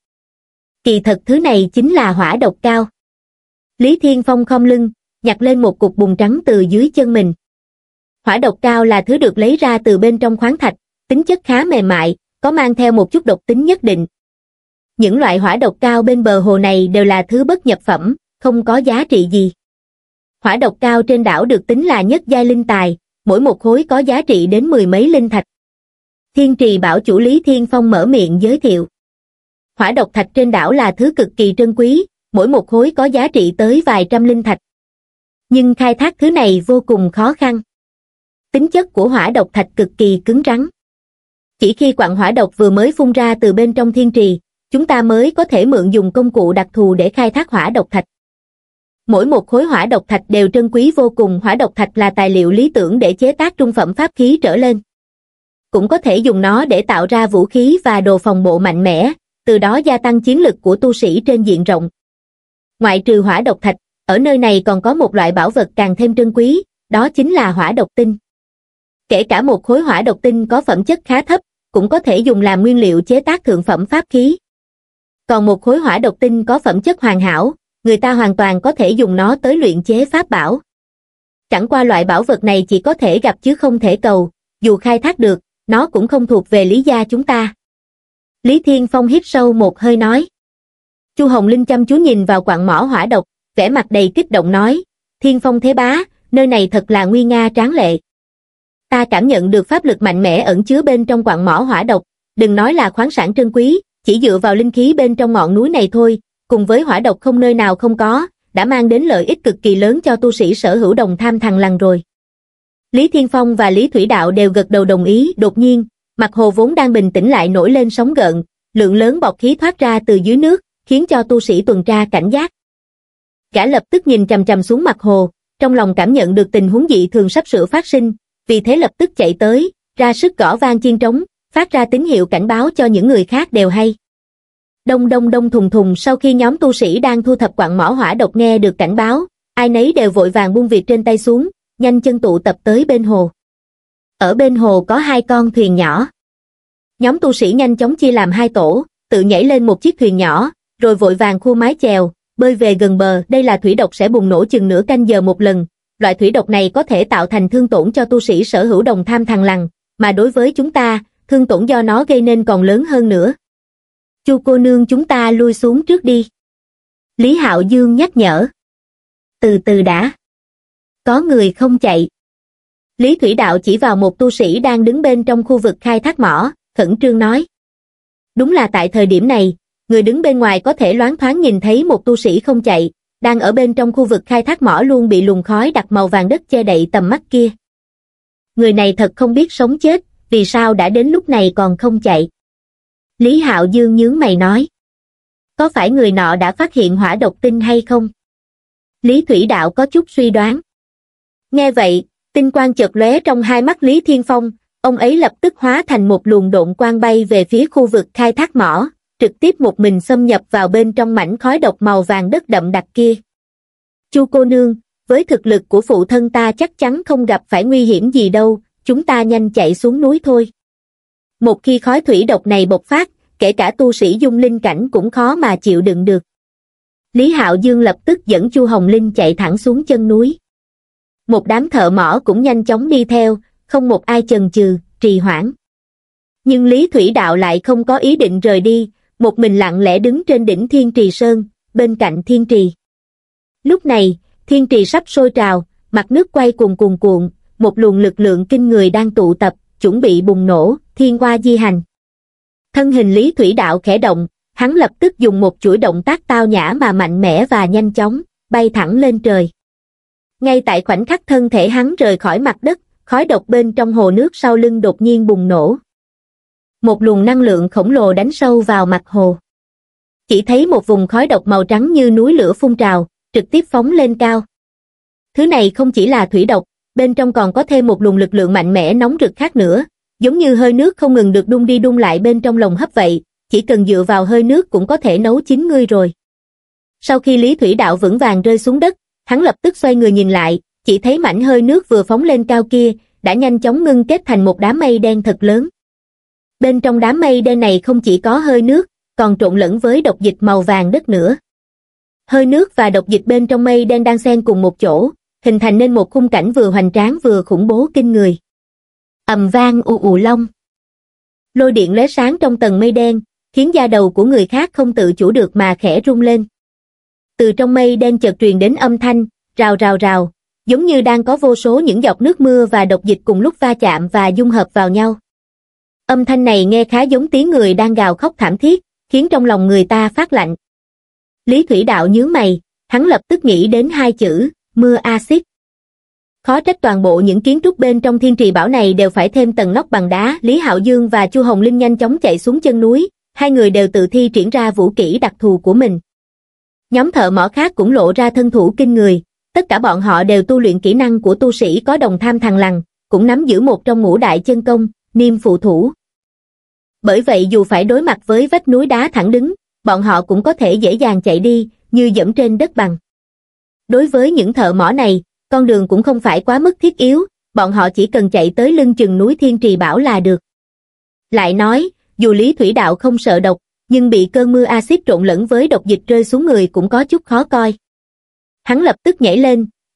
Kỳ thật thứ này chính là hỏa độc cao. Lý Thiên Phong khom lưng, nhặt lên một cục bùn trắng từ dưới chân mình. Hỏa độc cao là thứ được lấy ra từ bên trong khoáng thạch, tính chất khá mềm mại, có mang theo một chút độc tính nhất định. Những loại hỏa độc cao bên bờ hồ này đều là thứ bất nhập phẩm, không có giá trị gì. Hỏa độc cao trên đảo được tính là nhất giai linh tài, mỗi một khối có giá trị đến mười mấy linh thạch. Thiên Trì Bảo chủ Lý Thiên Phong mở miệng giới thiệu. Hỏa độc thạch trên đảo là thứ cực kỳ trân quý, mỗi một khối có giá trị tới vài trăm linh thạch. Nhưng khai thác thứ này vô cùng khó khăn. Tính chất của hỏa độc thạch cực kỳ cứng rắn. Chỉ khi quặng hỏa độc vừa mới phun ra từ bên trong thiên trì, chúng ta mới có thể mượn dùng công cụ đặc thù để khai thác hỏa độc thạch. Mỗi một khối hỏa độc thạch đều trân quý vô cùng, hỏa độc thạch là tài liệu lý tưởng để chế tác trung phẩm pháp khí trở lên. Cũng có thể dùng nó để tạo ra vũ khí và đồ phòng bộ mạnh mẽ, từ đó gia tăng chiến lực của tu sĩ trên diện rộng. Ngoại trừ hỏa độc thạch, ở nơi này còn có một loại bảo vật càng thêm trân quý, đó chính là hỏa độc tinh. Kể cả một khối hỏa độc tinh có phẩm chất khá thấp, cũng có thể dùng làm nguyên liệu chế tác thượng phẩm pháp khí. Còn một khối hỏa độc tinh có phẩm chất hoàn hảo, người ta hoàn toàn có thể dùng nó tới luyện chế pháp bảo. chẳng qua loại bảo vật này chỉ có thể gặp chứ không thể cầu, dù khai thác được, nó cũng không thuộc về Lý gia chúng ta. Lý Thiên Phong hít sâu một hơi nói. Chu Hồng Linh chăm chú nhìn vào quặng mỏ hỏa độc, vẻ mặt đầy kích động nói, Thiên Phong thế bá, nơi này thật là nguy nga tráng lệ. Ta cảm nhận được pháp lực mạnh mẽ ẩn chứa bên trong quặng mỏ hỏa độc, đừng nói là khoáng sản trân quý, chỉ dựa vào linh khí bên trong ngọn núi này thôi, cùng với hỏa độc không nơi nào không có, đã mang đến lợi ích cực kỳ lớn cho tu sĩ sở hữu Đồng Tham Thằng Lằn rồi. Lý Thiên Phong và Lý Thủy Đạo đều gật đầu đồng ý. Đột nhiên, mặt hồ vốn đang bình tĩnh lại nổi lên sóng gợn, lượng lớn bọt khí thoát ra từ dưới nước, khiến cho tu sĩ tuần tra cảnh giác. Gã lập tức nhìn chằm chằm xuống mặt hồ, trong lòng cảm nhận được tình huống dị thường sắp sửa phát sinh, vì thế lập tức chạy tới, ra sức gõ vang chiên trống, phát ra tín hiệu cảnh báo cho những người khác đều hay. Đông đông đông thùng thùng. Sau khi nhóm tu sĩ đang thu thập quặng mỏ hỏa độc nghe được cảnh báo, ai nấy đều vội vàng buông việc trên tay xuống, nhanh chân tụ tập tới bên hồ. Ở bên hồ có hai con thuyền nhỏ. Nhóm tu sĩ nhanh chóng chia làm hai tổ, tự nhảy lên một chiếc thuyền nhỏ, rồi vội vàng khu mái chèo, bơi về gần bờ. Đây là thủy độc sẽ bùng nổ chừng nửa canh giờ một lần. Loại thủy độc này có thể tạo thành thương tổn cho tu sĩ sở hữu Đồng Tham Thằng Lằn, mà đối với chúng ta, thương tổn do nó gây nên còn lớn hơn nữa. Chu cô nương, chúng ta lui xuống trước đi. Lý Hạo Dương nhắc nhở. Từ từ đã. Có người không chạy. Lý Thủy Đạo chỉ vào một tu sĩ đang đứng bên trong khu vực khai thác mỏ, khẩn trương nói. Đúng là tại thời điểm này, người đứng bên ngoài có thể loáng thoáng nhìn thấy một tu sĩ không chạy, đang ở bên trong khu vực khai thác mỏ luôn bị luồng khói đặc màu vàng đất che đậy tầm mắt kia. Người này thật không biết sống chết, vì sao đã đến lúc này còn không chạy. Lý Hạo Dương nhướng mày nói. Có phải người nọ đã phát hiện hỏa độc tinh hay không? Lý Thủy Đạo có chút suy đoán. Nghe vậy, tinh quang chợt lóe trong hai mắt Lý Thiên Phong, ông ấy lập tức hóa thành một luồng độn quang bay về phía khu vực khai thác mỏ, trực tiếp một mình xâm nhập vào bên trong mảnh khói độc màu vàng đất đậm đặc kia. Chu cô nương, với thực lực của phụ thân ta chắc chắn không gặp phải nguy hiểm gì đâu, chúng ta nhanh chạy xuống núi thôi. Một khi khói thủy độc này bộc phát, kể cả tu sĩ dung linh cảnh cũng khó mà chịu đựng được. Lý Hạo Dương lập tức dẫn Chu Hồng Linh chạy thẳng xuống chân núi. Một đám thợ mỏ cũng nhanh chóng đi theo, không một ai chần chừ, trì hoãn. Nhưng Lý Thủy Đạo lại không có ý định rời đi, một mình lặng lẽ đứng trên đỉnh Thiên Trì Sơn, bên cạnh Thiên Trì. Lúc này, Thiên Trì sắp sôi trào, mặt nước quay cuồn cuồn cuộn, một luồng lực lượng kinh người đang tụ tập, chuẩn bị bùng nổ, thiên hoa di hành. Thân hình Lý Thủy Đạo khẽ động, hắn lập tức dùng một chuỗi động tác tao nhã mà mạnh mẽ và nhanh chóng, bay thẳng lên trời. Ngay tại khoảnh khắc thân thể hắn rời khỏi mặt đất, khói độc bên trong hồ nước sau lưng đột nhiên bùng nổ. Một luồng năng lượng khổng lồ đánh sâu vào mặt hồ. Chỉ thấy một vùng khói độc màu trắng như núi lửa phun trào, trực tiếp phóng lên cao. Thứ này không chỉ là thủy độc, bên trong còn có thêm một luồng lực lượng mạnh mẽ nóng rực khác nữa, giống như hơi nước không ngừng được đun đi đun lại bên trong lồng hấp vậy, chỉ cần dựa vào hơi nước cũng có thể nấu chín ngươi rồi. Sau khi Lý Thủy Đạo vững vàng rơi xuống đất, hắn lập tức xoay người nhìn lại, chỉ thấy mảnh hơi nước vừa phóng lên cao kia, đã nhanh chóng ngưng kết thành một đám mây đen thật lớn. Bên trong đám mây đen này không chỉ có hơi nước, còn trộn lẫn với độc dịch màu vàng đất nữa. Hơi nước và độc dịch bên trong mây đen đang xen cùng một chỗ, hình thành nên một khung cảnh vừa hoành tráng vừa khủng bố kinh người. Ầm vang ù ù long. Lôi điện lóe sáng trong tầng mây đen, khiến da đầu của người khác không tự chủ được mà khẽ rung lên. Từ trong mây đen chợt truyền đến âm thanh, rào rào rào, giống như đang có vô số những giọt nước mưa và độc dịch cùng lúc va chạm và dung hợp vào nhau. Âm thanh này nghe khá giống tiếng người đang gào khóc thảm thiết, khiến trong lòng người ta phát lạnh. Lý Thủy Đạo nhướng mày, hắn lập tức nghĩ đến hai chữ, mưa axit. Khó trách toàn bộ những kiến trúc bên trong Thiên Trì Bảo này đều phải thêm tầng nóc bằng đá. Lý Hạo Dương và Chu Hồng Linh nhanh chóng chạy xuống chân núi, hai người đều tự thi triển ra vũ kỹ đặc thù của mình. Nhóm thợ mỏ khác cũng lộ ra thân thủ kinh người, tất cả bọn họ đều tu luyện kỹ năng của tu sĩ có Đồng Tham Thằng Lằn, cũng nắm giữ một trong ngũ đại chân công, Niêm Phụ Thủ. Bởi vậy dù phải đối mặt với vách núi đá thẳng đứng, bọn họ cũng có thể dễ dàng chạy đi, như dẫm trên đất bằng. Đối với những thợ mỏ này, con đường cũng không phải quá mức thiết yếu, bọn họ chỉ cần chạy tới lưng chừng núi Thiên Trì Bảo là được. Lại nói, dù Lý Thủy Đạo không sợ độc, nhưng bị cơn mưa axit trộn lẫn với độc dịch rơi xuống người cũng có chút khó coi. Hắn lập tức nhảy lên,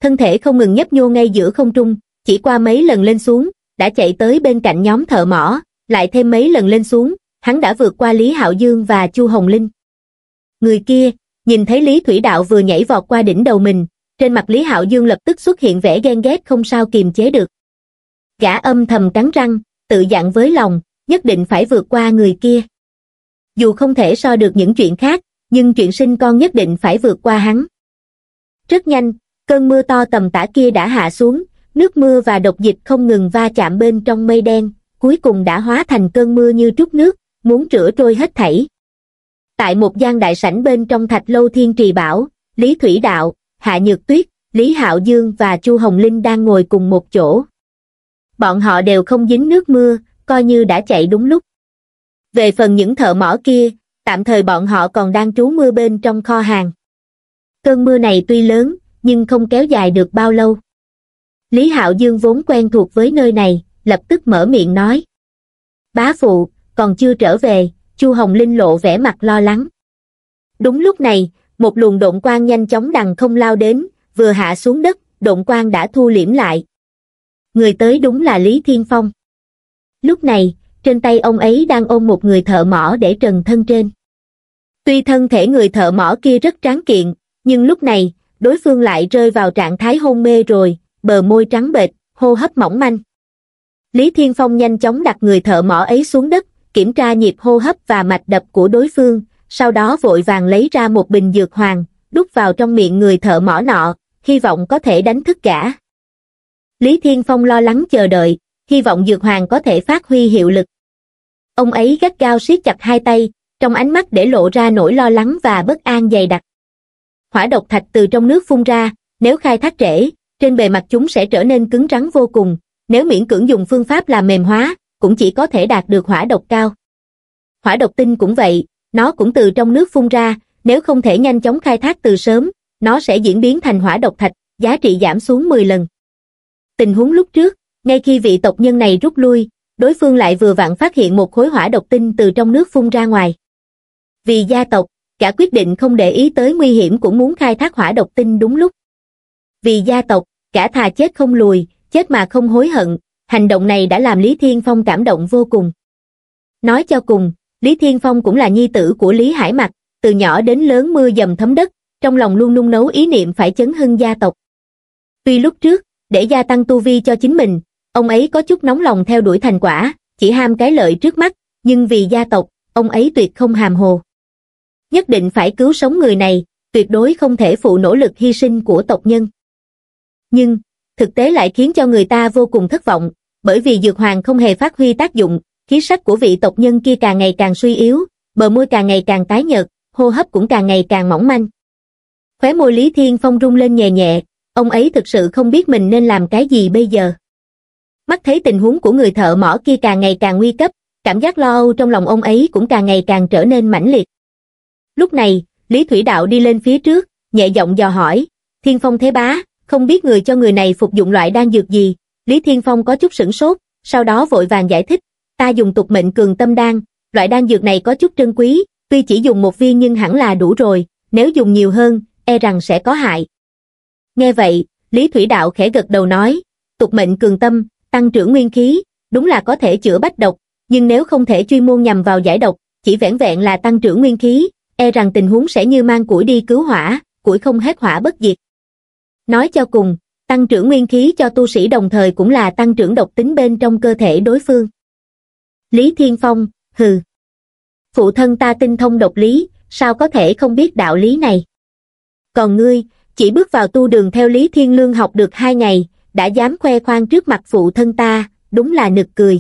thân thể không ngừng nhấp nhô ngay giữa không trung, chỉ qua mấy lần lên xuống, đã chạy tới bên cạnh nhóm thợ mỏ, lại thêm mấy lần lên xuống, hắn đã vượt qua Lý Hạo Dương và Chu Hồng Linh. Người kia, nhìn thấy Lý Thủy Đạo vừa nhảy vọt qua đỉnh đầu mình, trên mặt Lý Hạo Dương lập tức xuất hiện vẻ ghen ghét không sao kiềm chế được. Gã âm thầm cắn răng, tự dặn với lòng, nhất định phải vượt qua người kia. Dù không thể so được những chuyện khác, nhưng chuyện sinh con nhất định phải vượt qua hắn. Rất nhanh, cơn mưa to tầm tã kia đã hạ xuống, nước mưa và độc dịch không ngừng va chạm bên trong mây đen, cuối cùng đã hóa thành cơn mưa như trút nước, muốn rửa trôi hết thảy. Tại một gian đại sảnh bên trong Thạch Lâu Thiên Trì Bảo, Lý Thủy Đạo, Hạ Nhược Tuyết, Lý Hạo Dương và Chu Hồng Linh đang ngồi cùng một chỗ. Bọn họ đều không dính nước mưa, coi như đã chạy đúng lúc. Về phần những thợ mỏ kia, tạm thời bọn họ còn đang trú mưa bên trong kho hàng. Cơn mưa này tuy lớn, nhưng không kéo dài được bao lâu. Lý Hạo Dương vốn quen thuộc với nơi này, lập tức mở miệng nói. Bá phụ, còn chưa trở về, Chu Hồng Linh lộ vẻ mặt lo lắng. Đúng lúc này, một luồng độn quang nhanh chóng đằng không lao đến, vừa hạ xuống đất, độn quang đã thu liễm lại. Người tới đúng là Lý Thiên Phong. Lúc này, trên tay ông ấy đang ôm một người thợ mỏ để trần thân trên. Tuy thân thể người thợ mỏ kia rất tráng kiện, nhưng lúc này, đối phương lại rơi vào trạng thái hôn mê rồi, bờ môi trắng bệch, hô hấp mỏng manh. Lý Thiên Phong nhanh chóng đặt người thợ mỏ ấy xuống đất, kiểm tra nhịp hô hấp và mạch đập của đối phương, sau đó vội vàng lấy ra một bình dược hoàng, đút vào trong miệng người thợ mỏ nọ, hy vọng có thể đánh thức gã. Lý Thiên Phong lo lắng chờ đợi, hy vọng dược hoàng có thể phát huy hiệu lực. Ông ấy gắt gao siết chặt hai tay, trong ánh mắt để lộ ra nỗi lo lắng và bất an dày đặc. Hỏa độc thạch từ trong nước phun ra, nếu khai thác trễ, trên bề mặt chúng sẽ trở nên cứng rắn vô cùng, nếu miễn cưỡng dùng phương pháp làm mềm hóa, cũng chỉ có thể đạt được hỏa độc cao. Hỏa độc tinh cũng vậy, nó cũng từ trong nước phun ra, nếu không thể nhanh chóng khai thác từ sớm, nó sẽ diễn biến thành hỏa độc thạch, giá trị giảm xuống mười lần. Tình huống lúc trước, ngay khi vị tộc nhân này rút lui, đối phương lại vừa vặn phát hiện một khối hỏa độc tinh từ trong nước phun ra ngoài. Vì gia tộc, gã quyết định không để ý tới nguy hiểm cũng muốn khai thác hỏa độc tinh đúng lúc. Vì gia tộc, gã thà chết không lùi, chết mà không hối hận, hành động này đã làm Lý Thiên Phong cảm động vô cùng. Nói cho cùng, Lý Thiên Phong cũng là nhi tử của Lý Hải Mặc, từ nhỏ đến lớn mưa dầm thấm đất, trong lòng luôn nung nấu ý niệm phải chấn hưng gia tộc. Tuy lúc trước, để gia tăng tu vi cho chính mình, ông ấy có chút nóng lòng theo đuổi thành quả, chỉ ham cái lợi trước mắt, nhưng vì gia tộc, ông ấy tuyệt không hàm hồ. Nhất định phải cứu sống người này, tuyệt đối không thể phụ nỗ lực hy sinh của tộc nhân. Nhưng, thực tế lại khiến cho người ta vô cùng thất vọng, bởi vì dược hoàng không hề phát huy tác dụng, khí sắc của vị tộc nhân kia càng ngày càng suy yếu, bờ môi càng ngày càng tái nhợt, hô hấp cũng càng ngày càng mỏng manh. Khóe môi Lý Thiên Phong rung lên nhẹ nhẹ, ông ấy thực sự không biết mình nên làm cái gì bây giờ. Mắt thấy tình huống của người thợ mỏ kia càng ngày càng nguy cấp, cảm giác lo âu trong lòng ông ấy cũng càng ngày càng trở nên mãnh liệt. Lúc này, Lý Thủy Đạo đi lên phía trước, nhẹ giọng dò hỏi, Thiên Phong thế bá, không biết người cho người này phục dụng loại đan dược gì? Lý Thiên Phong có chút sửng sốt, sau đó vội vàng giải thích, ta dùng tục mệnh cường tâm đan, loại đan dược này có chút trân quý, tuy chỉ dùng một viên nhưng hẳn là đủ rồi, nếu dùng nhiều hơn, e rằng sẽ có hại. Nghe vậy, Lý Thủy Đạo khẽ gật đầu nói, tục mệnh cường tâm, tăng trưởng nguyên khí, đúng là có thể chữa bách độc, nhưng nếu không thể chuyên môn nhằm vào giải độc, chỉ vẻn vẹn là tăng trưởng nguyên khí, e rằng tình huống sẽ như mang củi đi cứu hỏa, củi không hết hỏa bất diệt. Nói cho cùng, tăng trưởng nguyên khí cho tu sĩ đồng thời cũng là tăng trưởng độc tính bên trong cơ thể đối phương. Lý Thiên Phong, hừ. Phụ thân ta tinh thông độc lý, sao có thể không biết đạo lý này? Còn ngươi, chỉ bước vào tu đường theo Lý Thiên Lương học được hai ngày, đã dám khoe khoang trước mặt phụ thân ta, đúng là nực cười.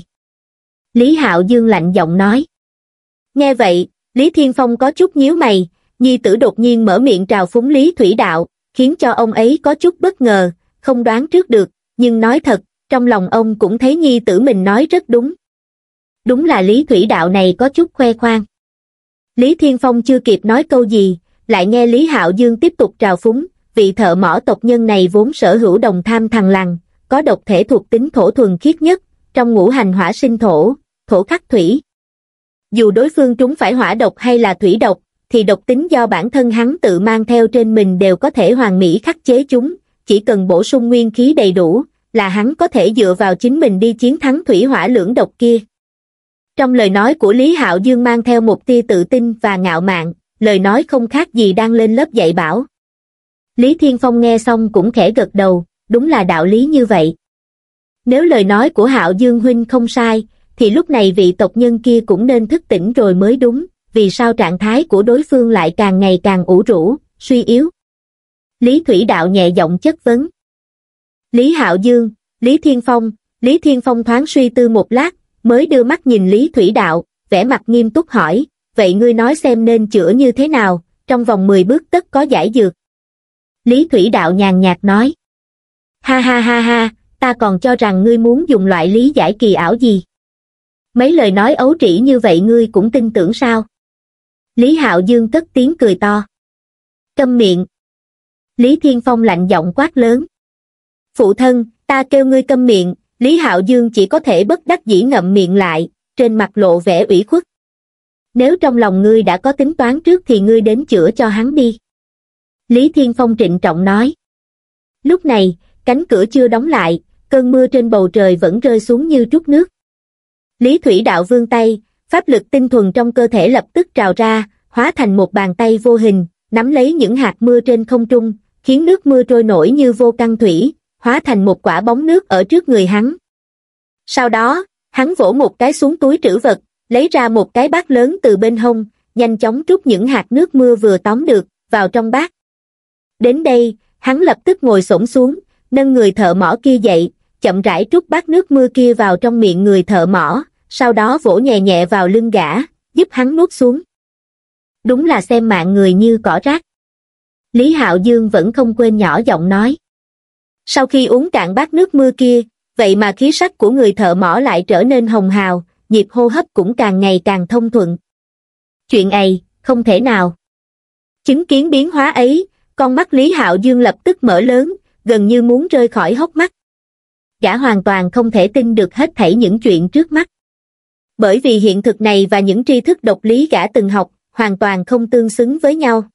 Lý Hạo Dương lạnh giọng nói. Nghe vậy, Lý Thiên Phong có chút nhíu mày, nhi tử đột nhiên mở miệng trào phúng Lý Thủy Đạo, khiến cho ông ấy có chút bất ngờ, không đoán trước được, nhưng nói thật, trong lòng ông cũng thấy nhi tử mình nói rất đúng. Đúng là Lý Thủy Đạo này có chút khoe khoang. Lý Thiên Phong chưa kịp nói câu gì, lại nghe Lý Hạo Dương tiếp tục trào phúng, vị thợ mỏ tộc nhân này vốn sở hữu đồng tham thằng lằn, có độc thể thuộc tính thổ thuần khiết nhất, trong ngũ hành hỏa sinh thổ, thổ khắc thủy. Dù đối phương trúng phải hỏa độc hay là thủy độc, thì độc tính do bản thân hắn tự mang theo trên mình đều có thể hoàn mỹ khắc chế chúng, chỉ cần bổ sung nguyên khí đầy đủ, là hắn có thể dựa vào chính mình đi chiến thắng thủy hỏa lưỡng độc kia. Trong lời nói của Lý Hạo Dương mang theo một tia tự tin và ngạo mạn, lời nói không khác gì đang lên lớp dạy bảo. Lý Thiên Phong nghe xong cũng khẽ gật đầu, đúng là đạo lý như vậy. Nếu lời nói của Hạo Dương huynh không sai, thì lúc này vị tộc nhân kia cũng nên thức tỉnh rồi mới đúng, vì sao trạng thái của đối phương lại càng ngày càng ủ rũ, suy yếu? Lý Thủy Đạo nhẹ giọng chất vấn. Lý Hạo Dương, Lý Thiên Phong, Lý Thiên Phong thoáng suy tư một lát, mới đưa mắt nhìn Lý Thủy Đạo, vẻ mặt nghiêm túc hỏi, vậy ngươi nói xem nên chữa như thế nào, trong vòng mười bước tất có giải dược. Lý Thủy Đạo nhàn nhạt nói. Ha ha ha ha, ta còn cho rằng ngươi muốn dùng loại lý giải kỳ ảo gì. Mấy lời nói ấu trĩ như vậy ngươi cũng tin tưởng sao? Lý Hạo Dương cất tiếng cười to. Câm miệng. Lý Thiên Phong lạnh giọng quát lớn. Phụ thân, ta kêu ngươi câm miệng, Lý Hạo Dương chỉ có thể bất đắc dĩ ngậm miệng lại, trên mặt lộ vẻ ủy khuất. Nếu trong lòng ngươi đã có tính toán trước thì ngươi đến chữa cho hắn đi. Lý Thiên Phong trịnh trọng nói. Lúc này, cánh cửa chưa đóng lại, cơn mưa trên bầu trời vẫn rơi xuống như trút nước. Lý Thủy Đạo vươn tay, pháp lực tinh thuần trong cơ thể lập tức trào ra, hóa thành một bàn tay vô hình, nắm lấy những hạt mưa trên không trung, khiến nước mưa trôi nổi như vô căn thủy, hóa thành một quả bóng nước ở trước người hắn. Sau đó, hắn vỗ một cái xuống túi trữ vật, lấy ra một cái bát lớn từ bên hông, nhanh chóng trút những hạt nước mưa vừa tóm được, vào trong bát. Đến đây, hắn lập tức ngồi xổm xuống, nâng người thợ mỏ kia dậy, chậm rãi trút bát nước mưa kia vào trong miệng người thợ mỏ, sau đó vỗ nhẹ nhẹ vào lưng gã, giúp hắn nuốt xuống. Đúng là xem mạng người như cỏ rác. Lý Hạo Dương vẫn không quên nhỏ giọng nói. Sau khi uống cạn bát nước mưa kia, vậy mà khí sắc của người thợ mỏ lại trở nên hồng hào, nhịp hô hấp cũng càng ngày càng thông thuận. Chuyện ấy, không thể nào. Chứng kiến biến hóa ấy, con mắt Lý Hạo Dương lập tức mở lớn, gần như muốn rơi khỏi hốc mắt. Gã hoàn toàn không thể tin được hết thảy những chuyện trước mắt. Bởi vì hiện thực này và những tri thức độc lý gã từng học, hoàn toàn không tương xứng với nhau.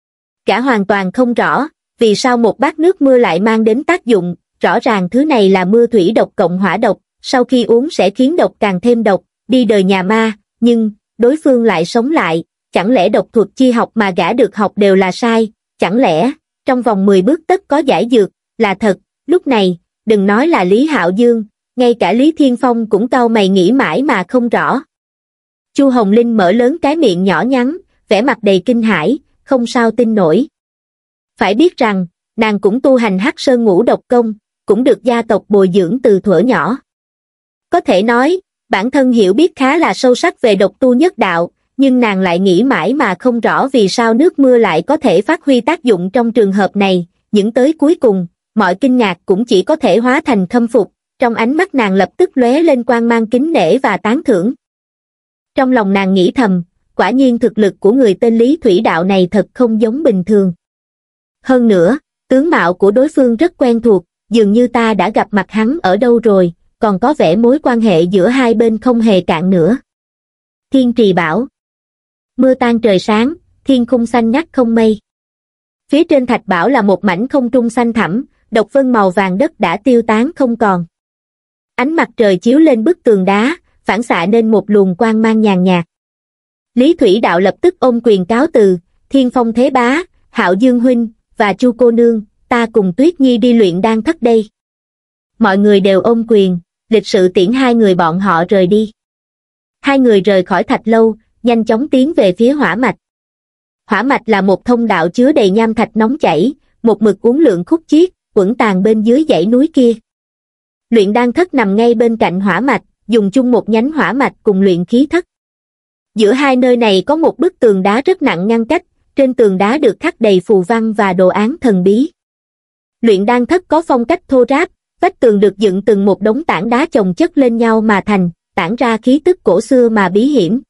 Gã hoàn toàn không rõ, vì sao một bát nước mưa lại mang đến tác dụng, rõ ràng thứ này là mưa thủy độc cộng hỏa độc, sau khi uống sẽ khiến độc càng thêm độc, đi đời nhà ma, nhưng, đối phương lại sống lại, chẳng lẽ độc thuật chi học mà gã được học đều là sai, chẳng lẽ, trong vòng mười bước tất có giải dược, là thật, lúc này, đừng nói là Lý Hạo Dương, ngay cả Lý Thiên Phong cũng cau mày nghĩ mãi mà không rõ. Chu Hồng Linh mở lớn cái miệng nhỏ nhắn, vẻ mặt đầy kinh hãi, không sao tin nổi. Phải biết rằng, nàng cũng tu hành Hắc Sơn Ngũ Độc Công, cũng được gia tộc bồi dưỡng từ thuở nhỏ. Có thể nói, bản thân hiểu biết khá là sâu sắc về độc tu nhất đạo, nhưng nàng lại nghĩ mãi mà không rõ vì sao nước mưa lại có thể phát huy tác dụng trong trường hợp này, những tới cuối cùng, mọi kinh ngạc cũng chỉ có thể hóa thành khâm phục, trong ánh mắt nàng lập tức lóe lên quang mang kính nể và tán thưởng. Trong lòng nàng nghĩ thầm, quả nhiên thực lực của người tên Lý Thủy Đạo này thật không giống bình thường. Hơn nữa, tướng mạo của đối phương rất quen thuộc, dường như ta đã gặp mặt hắn ở đâu rồi, còn có vẻ mối quan hệ giữa hai bên không hề cạn nữa. Thiên Trì Bảo. Mưa tan trời sáng, thiên khung xanh ngắt không mây. Phía trên thạch bảo là một mảnh không trung xanh thẳm, độc vân màu vàng đất đã tiêu tán không còn. Ánh mặt trời chiếu lên bức tường đá, phản xạ nên một luồng quang mang nhàn nhạt. Lý Thủy Đạo lập tức ôm quyền cáo từ, Thiên Phong Thế Bá, Hạo Dương huynh và Chu cô nương, ta cùng Tuyết Nhi đi luyện đan thất đây. Mọi người đều ôm quyền, lịch sự tiễn hai người bọn họ rời đi. Hai người rời khỏi thạch lâu, nhanh chóng tiến về phía hỏa mạch. Hỏa mạch là một thông đạo chứa đầy nham thạch nóng chảy, một mực uốn lượn khúc chiết, quẩn tàn bên dưới dãy núi kia. Luyện đan thất nằm ngay bên cạnh hỏa mạch, dùng chung một nhánh hỏa mạch cùng luyện khí thất. Giữa hai nơi này có một bức tường đá rất nặng ngăn cách, trên tường đá được khắc đầy phù văn và đồ án thần bí. Luyện đan thất có phong cách thô ráp, vách tường được dựng từng một đống tảng đá chồng chất lên nhau mà thành, tản ra khí tức cổ xưa mà bí hiểm.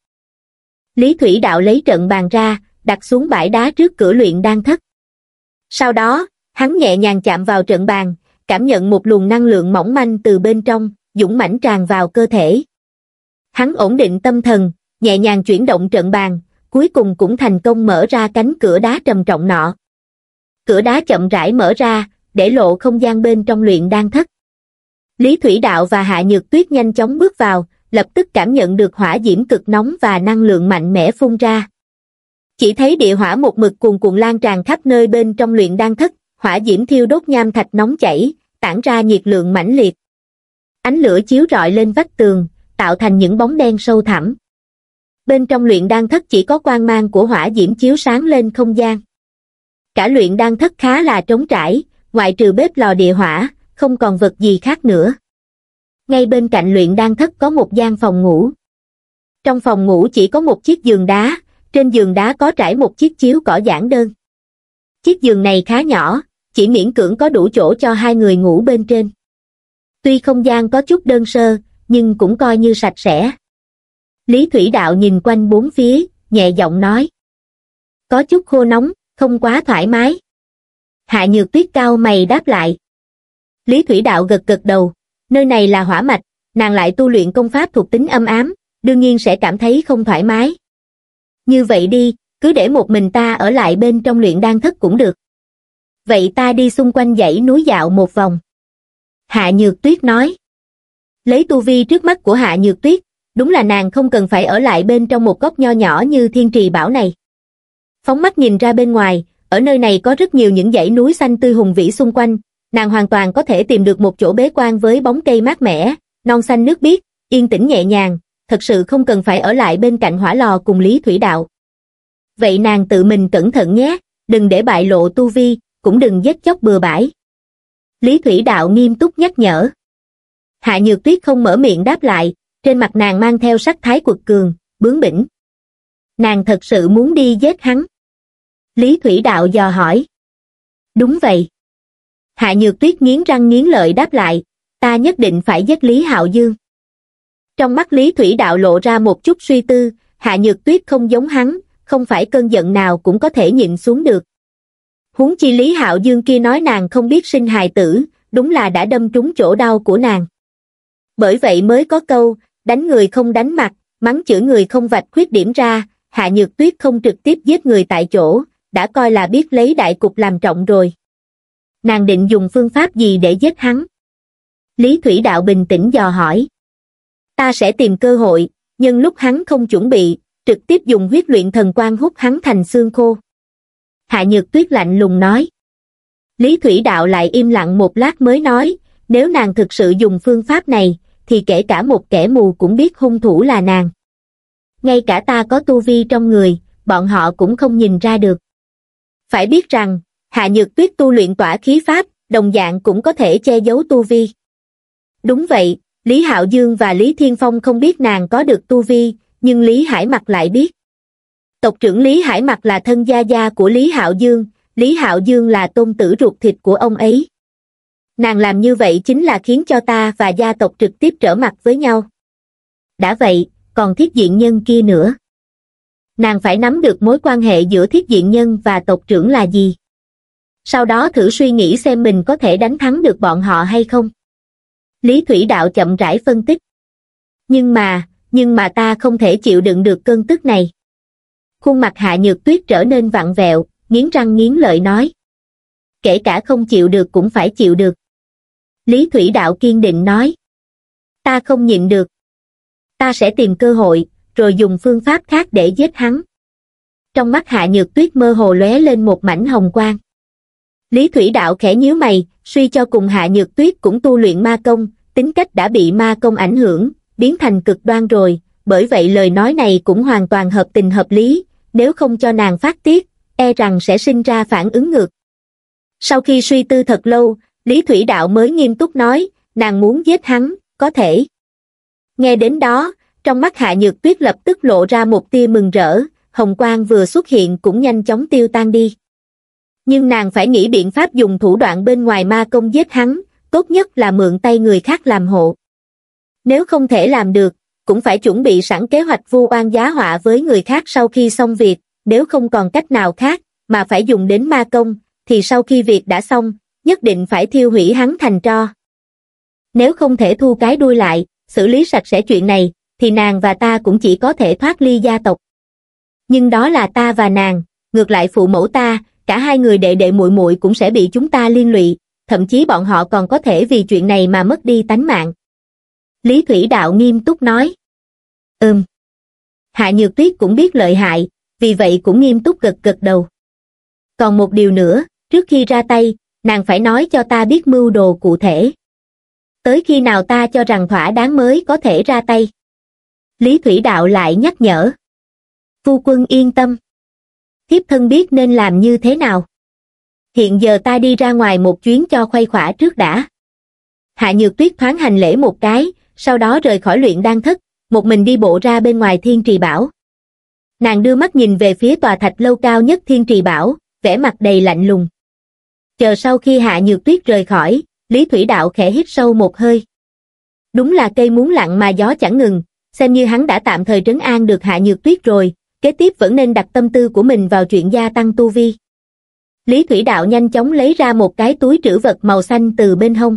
Lý Thủy Đạo lấy trận bàn ra, đặt xuống bãi đá trước cửa luyện đan thất. Sau đó, hắn nhẹ nhàng chạm vào trận bàn, cảm nhận một luồng năng lượng mỏng manh từ bên trong, dũng mãnh tràn vào cơ thể. Hắn ổn định tâm thần, nhẹ nhàng chuyển động trận bàn, cuối cùng cũng thành công mở ra cánh cửa đá trầm trọng nọ. Cửa đá chậm rãi mở ra, để lộ không gian bên trong luyện đan thất. Lý Thủy Đạo và Hạ Nhược Tuyết nhanh chóng bước vào, lập tức cảm nhận được hỏa diễm cực nóng và năng lượng mạnh mẽ phun ra. Chỉ thấy địa hỏa một mực cuồn cuộn lan tràn khắp nơi bên trong luyện đan thất, hỏa diễm thiêu đốt nham thạch nóng chảy, tản ra nhiệt lượng mãnh liệt. Ánh lửa chiếu rọi lên vách tường, tạo thành những bóng đen sâu thẳm. Bên trong luyện đan thất chỉ có quang mang của hỏa diễm chiếu sáng lên không gian. Cả luyện đan thất khá là trống trải, ngoại trừ bếp lò địa hỏa, không còn vật gì khác nữa. Ngay bên cạnh luyện đan thất có một gian phòng ngủ. Trong phòng ngủ chỉ có một chiếc giường đá, trên giường đá có trải một chiếc chiếu cỏ giản đơn. Chiếc giường này khá nhỏ, chỉ miễn cưỡng có đủ chỗ cho hai người ngủ bên trên. Tuy không gian có chút đơn sơ, nhưng cũng coi như sạch sẽ. Lý Thủy Đạo nhìn quanh bốn phía, nhẹ giọng nói. Có chút khô nóng, không quá thoải mái. Hạ Nhược Tuyết cau mày đáp lại. Lý Thủy Đạo gật gật đầu, nơi này là hỏa mạch, nàng lại tu luyện công pháp thuộc tính âm ám, đương nhiên sẽ cảm thấy không thoải mái. Như vậy đi, cứ để một mình ta ở lại bên trong luyện đan thất cũng được. Vậy ta đi xung quanh dãy núi dạo một vòng. Hạ Nhược Tuyết nói. Lấy tu vi trước mắt của Hạ Nhược Tuyết, đúng là nàng không cần phải ở lại bên trong một góc nho nhỏ như Thiên Trì Bảo này. Phóng mắt nhìn ra bên ngoài, ở nơi này có rất nhiều những dãy núi xanh tươi hùng vĩ xung quanh, nàng hoàn toàn có thể tìm được một chỗ bế quan với bóng cây mát mẻ, non xanh nước biếc, yên tĩnh nhẹ nhàng, thật sự không cần phải ở lại bên cạnh hỏa lò cùng Lý Thủy Đạo. Vậy nàng tự mình cẩn thận nhé, đừng để bại lộ tu vi, cũng đừng giết chóc bừa bãi. Lý Thủy Đạo nghiêm túc nhắc nhở. Hạ Nhược Tuyết không mở miệng đáp lại, trên mặt nàng mang theo sắc thái quật cường, bướng bỉnh. Nàng thật sự muốn đi giết hắn. Lý Thủy Đạo dò hỏi. Đúng vậy. Hạ Nhược Tuyết nghiến răng nghiến lợi đáp lại, ta nhất định phải giết Lý Hạo Dương. Trong mắt Lý Thủy Đạo lộ ra một chút suy tư, Hạ Nhược Tuyết không giống hắn, không phải cơn giận nào cũng có thể nhịn xuống được. Huống chi Lý Hạo Dương kia nói nàng không biết sinh hài tử, đúng là đã đâm trúng chỗ đau của nàng. Bởi vậy mới có câu, đánh người không đánh mặt, mắng chửi người không vạch khuyết điểm ra, Hạ Nhược Tuyết không trực tiếp giết người tại chỗ, đã coi là biết lấy đại cục làm trọng rồi. Nàng định dùng phương pháp gì để giết hắn? Lý Thủy Đạo bình tĩnh dò hỏi. Ta sẽ tìm cơ hội, nhưng lúc hắn không chuẩn bị, trực tiếp dùng huyết luyện thần quang hút hắn thành xương khô. Hạ Nhược Tuyết lạnh lùng nói. Lý Thủy Đạo lại im lặng một lát mới nói, nếu nàng thực sự dùng phương pháp này, thì kể cả một kẻ mù cũng biết hung thủ là nàng. Ngay cả ta có tu vi trong người, bọn họ cũng không nhìn ra được. Phải biết rằng, Hạ Nhược Tuyết tu luyện tỏa khí pháp, đồng dạng cũng có thể che giấu tu vi. Đúng vậy, Lý Hạo Dương và Lý Thiên Phong không biết nàng có được tu vi, nhưng Lý Hải Mặc lại biết. Tộc trưởng Lý Hải Mặc là thân gia gia của Lý Hạo Dương, Lý Hạo Dương là tôn tử ruột thịt của ông ấy. Nàng làm như vậy chính là khiến cho ta và gia tộc trực tiếp trở mặt với nhau. Đã vậy, còn Thiết Diện Nhân kia nữa. Nàng phải nắm được mối quan hệ giữa Thiết Diện Nhân và tộc trưởng là gì. Sau đó thử suy nghĩ xem mình có thể đánh thắng được bọn họ hay không. Lý Thủy Đạo chậm rãi phân tích. Nhưng mà, nhưng mà ta không thể chịu đựng được cơn tức này. Khuôn mặt Hạ Nhược Tuyết trở nên vặn vẹo, nghiến răng nghiến lợi nói. Kể cả không chịu được cũng phải chịu được. Lý Thủy Đạo kiên định nói. Ta không nhịn được. Ta sẽ tìm cơ hội, rồi dùng phương pháp khác để giết hắn. Trong mắt Hạ Nhược Tuyết mơ hồ lóe lên một mảnh hồng quang. Lý Thủy Đạo khẽ nhíu mày, suy cho cùng Hạ Nhược Tuyết cũng tu luyện ma công, tính cách đã bị ma công ảnh hưởng, biến thành cực đoan rồi, bởi vậy lời nói này cũng hoàn toàn hợp tình hợp lý, nếu không cho nàng phát tiết, e rằng sẽ sinh ra phản ứng ngược. Sau khi suy tư thật lâu, Lý Thủy Đạo mới nghiêm túc nói, nàng muốn giết hắn, có thể. Nghe đến đó, trong mắt Hạ Nhược Tuyết lập tức lộ ra một tia mừng rỡ, hồng quang vừa xuất hiện cũng nhanh chóng tiêu tan đi. Nhưng nàng phải nghĩ biện pháp dùng thủ đoạn bên ngoài ma công giết hắn, tốt nhất là mượn tay người khác làm hộ. Nếu không thể làm được, cũng phải chuẩn bị sẵn kế hoạch vu oan giá họa với người khác sau khi xong việc, nếu không còn cách nào khác, mà phải dùng đến ma công, thì sau khi việc đã xong, nhất định phải thiêu hủy hắn thành tro. Nếu không thể thu cái đuôi lại, xử lý sạch sẽ chuyện này, thì nàng và ta cũng chỉ có thể thoát ly gia tộc. Nhưng đó là ta và nàng, ngược lại phụ mẫu ta, cả hai người đệ đệ muội muội cũng sẽ bị chúng ta liên lụy, thậm chí bọn họ còn có thể vì chuyện này mà mất đi tánh mạng. Lý Thủy Đạo nghiêm túc nói. Ừm. Hạ Nhược Tuyết cũng biết lợi hại, vì vậy cũng nghiêm túc gật gật đầu. Còn một điều nữa, trước khi ra tay, nàng phải nói cho ta biết mưu đồ cụ thể. Tới khi nào ta cho rằng thỏa đáng mới có thể ra tay. Lý Thủy Đạo lại nhắc nhở. Phu quân yên tâm. Thiếp thân biết nên làm như thế nào. Hiện giờ ta đi ra ngoài một chuyến cho khuây khỏa trước đã. Hạ Nhược Tuyết thoáng hành lễ một cái, sau đó rời khỏi luyện đan thất, một mình đi bộ ra bên ngoài Thiên Trì Bảo. Nàng đưa mắt nhìn về phía tòa thạch lâu cao nhất Thiên Trì Bảo, vẻ mặt đầy lạnh lùng. Chờ sau khi Hạ Nhược Tuyết rời khỏi, Lý Thủy Đạo khẽ hít sâu một hơi. Đúng là cây muốn lặng mà gió chẳng ngừng, xem như hắn đã tạm thời trấn an được Hạ Nhược Tuyết rồi, kế tiếp vẫn nên đặt tâm tư của mình vào chuyện gia tăng tu vi. Lý Thủy Đạo nhanh chóng lấy ra một cái túi trữ vật màu xanh từ bên hông.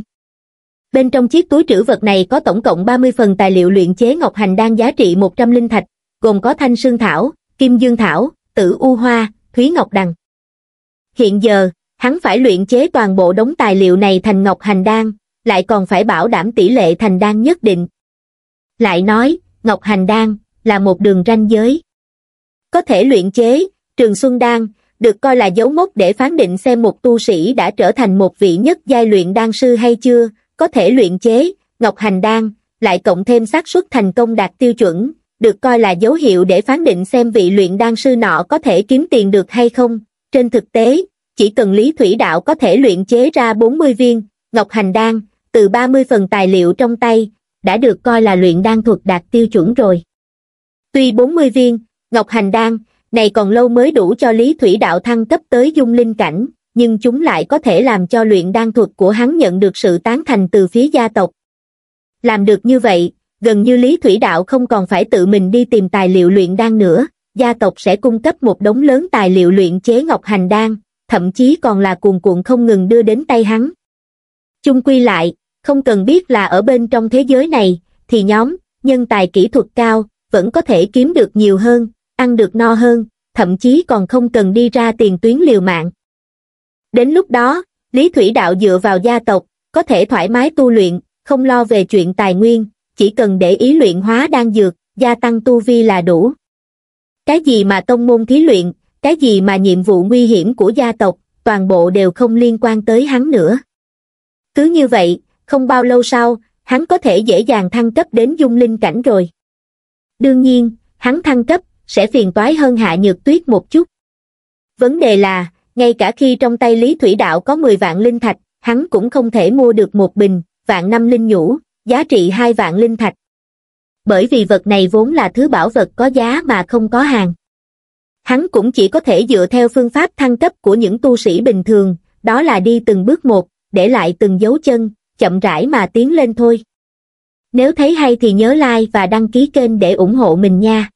Bên trong chiếc túi trữ vật này có tổng cộng ba mươi phần tài liệu luyện chế ngọc hành đan giá trị một trăm linh thạch, gồm có thanh sương thảo, kim dương thảo, tử u hoa, thúy ngọc đằng. Hiện giờ, hắn phải luyện chế toàn bộ đống tài liệu này thành ngọc hành đan, lại còn phải bảo đảm tỷ lệ thành đan nhất định. Lại nói, ngọc hành đan là một đường ranh giới. Có thể luyện chế, Trường Xuân đan được coi là dấu mốc để phán định xem một tu sĩ đã trở thành một vị nhất giai luyện đan sư hay chưa. Có thể luyện chế, ngọc hành đan, lại cộng thêm xác suất thành công đạt tiêu chuẩn, được coi là dấu hiệu để phán định xem vị luyện đan sư nọ có thể kiếm tiền được hay không. Trên thực tế, chỉ cần Lý Thủy Đạo có thể luyện chế ra bốn mươi viên ngọc hành đan, từ ba mươi phần tài liệu trong tay, đã được coi là luyện đan thuật đạt tiêu chuẩn rồi. Tuy bốn mươi viên ngọc hành đan này còn lâu mới đủ cho Lý Thủy Đạo thăng cấp tới dung linh cảnh, nhưng chúng lại có thể làm cho luyện đan thuật của hắn nhận được sự tán thành từ phía gia tộc. Làm được như vậy, gần như Lý Thủy Đạo không còn phải tự mình đi tìm tài liệu luyện đan nữa, gia tộc sẽ cung cấp một đống lớn tài liệu luyện chế ngọc hành đan, thậm chí còn là cuồn cuộn không ngừng đưa đến tay hắn. Chung quy lại, không cần biết là ở bên trong thế giới này, thì nhóm nhân tài kỹ thuật cao vẫn có thể kiếm được nhiều hơn, ăn được no hơn, thậm chí còn không cần đi ra tiền tuyến liều mạng. Đến lúc đó, Lý Thủy Đạo dựa vào gia tộc, có thể thoải mái tu luyện, không lo về chuyện tài nguyên, chỉ cần để ý luyện hóa đan dược, gia tăng tu vi là đủ. Cái gì mà tông môn thí luyện, cái gì mà nhiệm vụ nguy hiểm của gia tộc, toàn bộ đều không liên quan tới hắn nữa. Cứ như vậy, không bao lâu sau, hắn có thể dễ dàng thăng cấp đến dung linh cảnh rồi. Đương nhiên, hắn thăng cấp, sẽ phiền toái hơn Hạ Nhược Tuyết một chút. Vấn đề là, ngay cả khi trong tay Lý Thủy Đạo có mười vạn linh thạch, hắn cũng không thể mua được một bình vạn năm linh nhũ, giá trị hai vạn linh thạch. Bởi vì vật này vốn là thứ bảo vật có giá mà không có hàng. Hắn cũng chỉ có thể dựa theo phương pháp thăng cấp của những tu sĩ bình thường, đó là đi từng bước một, để lại từng dấu chân, chậm rãi mà tiến lên thôi. Nếu thấy hay thì nhớ like và đăng ký kênh để ủng hộ mình nha.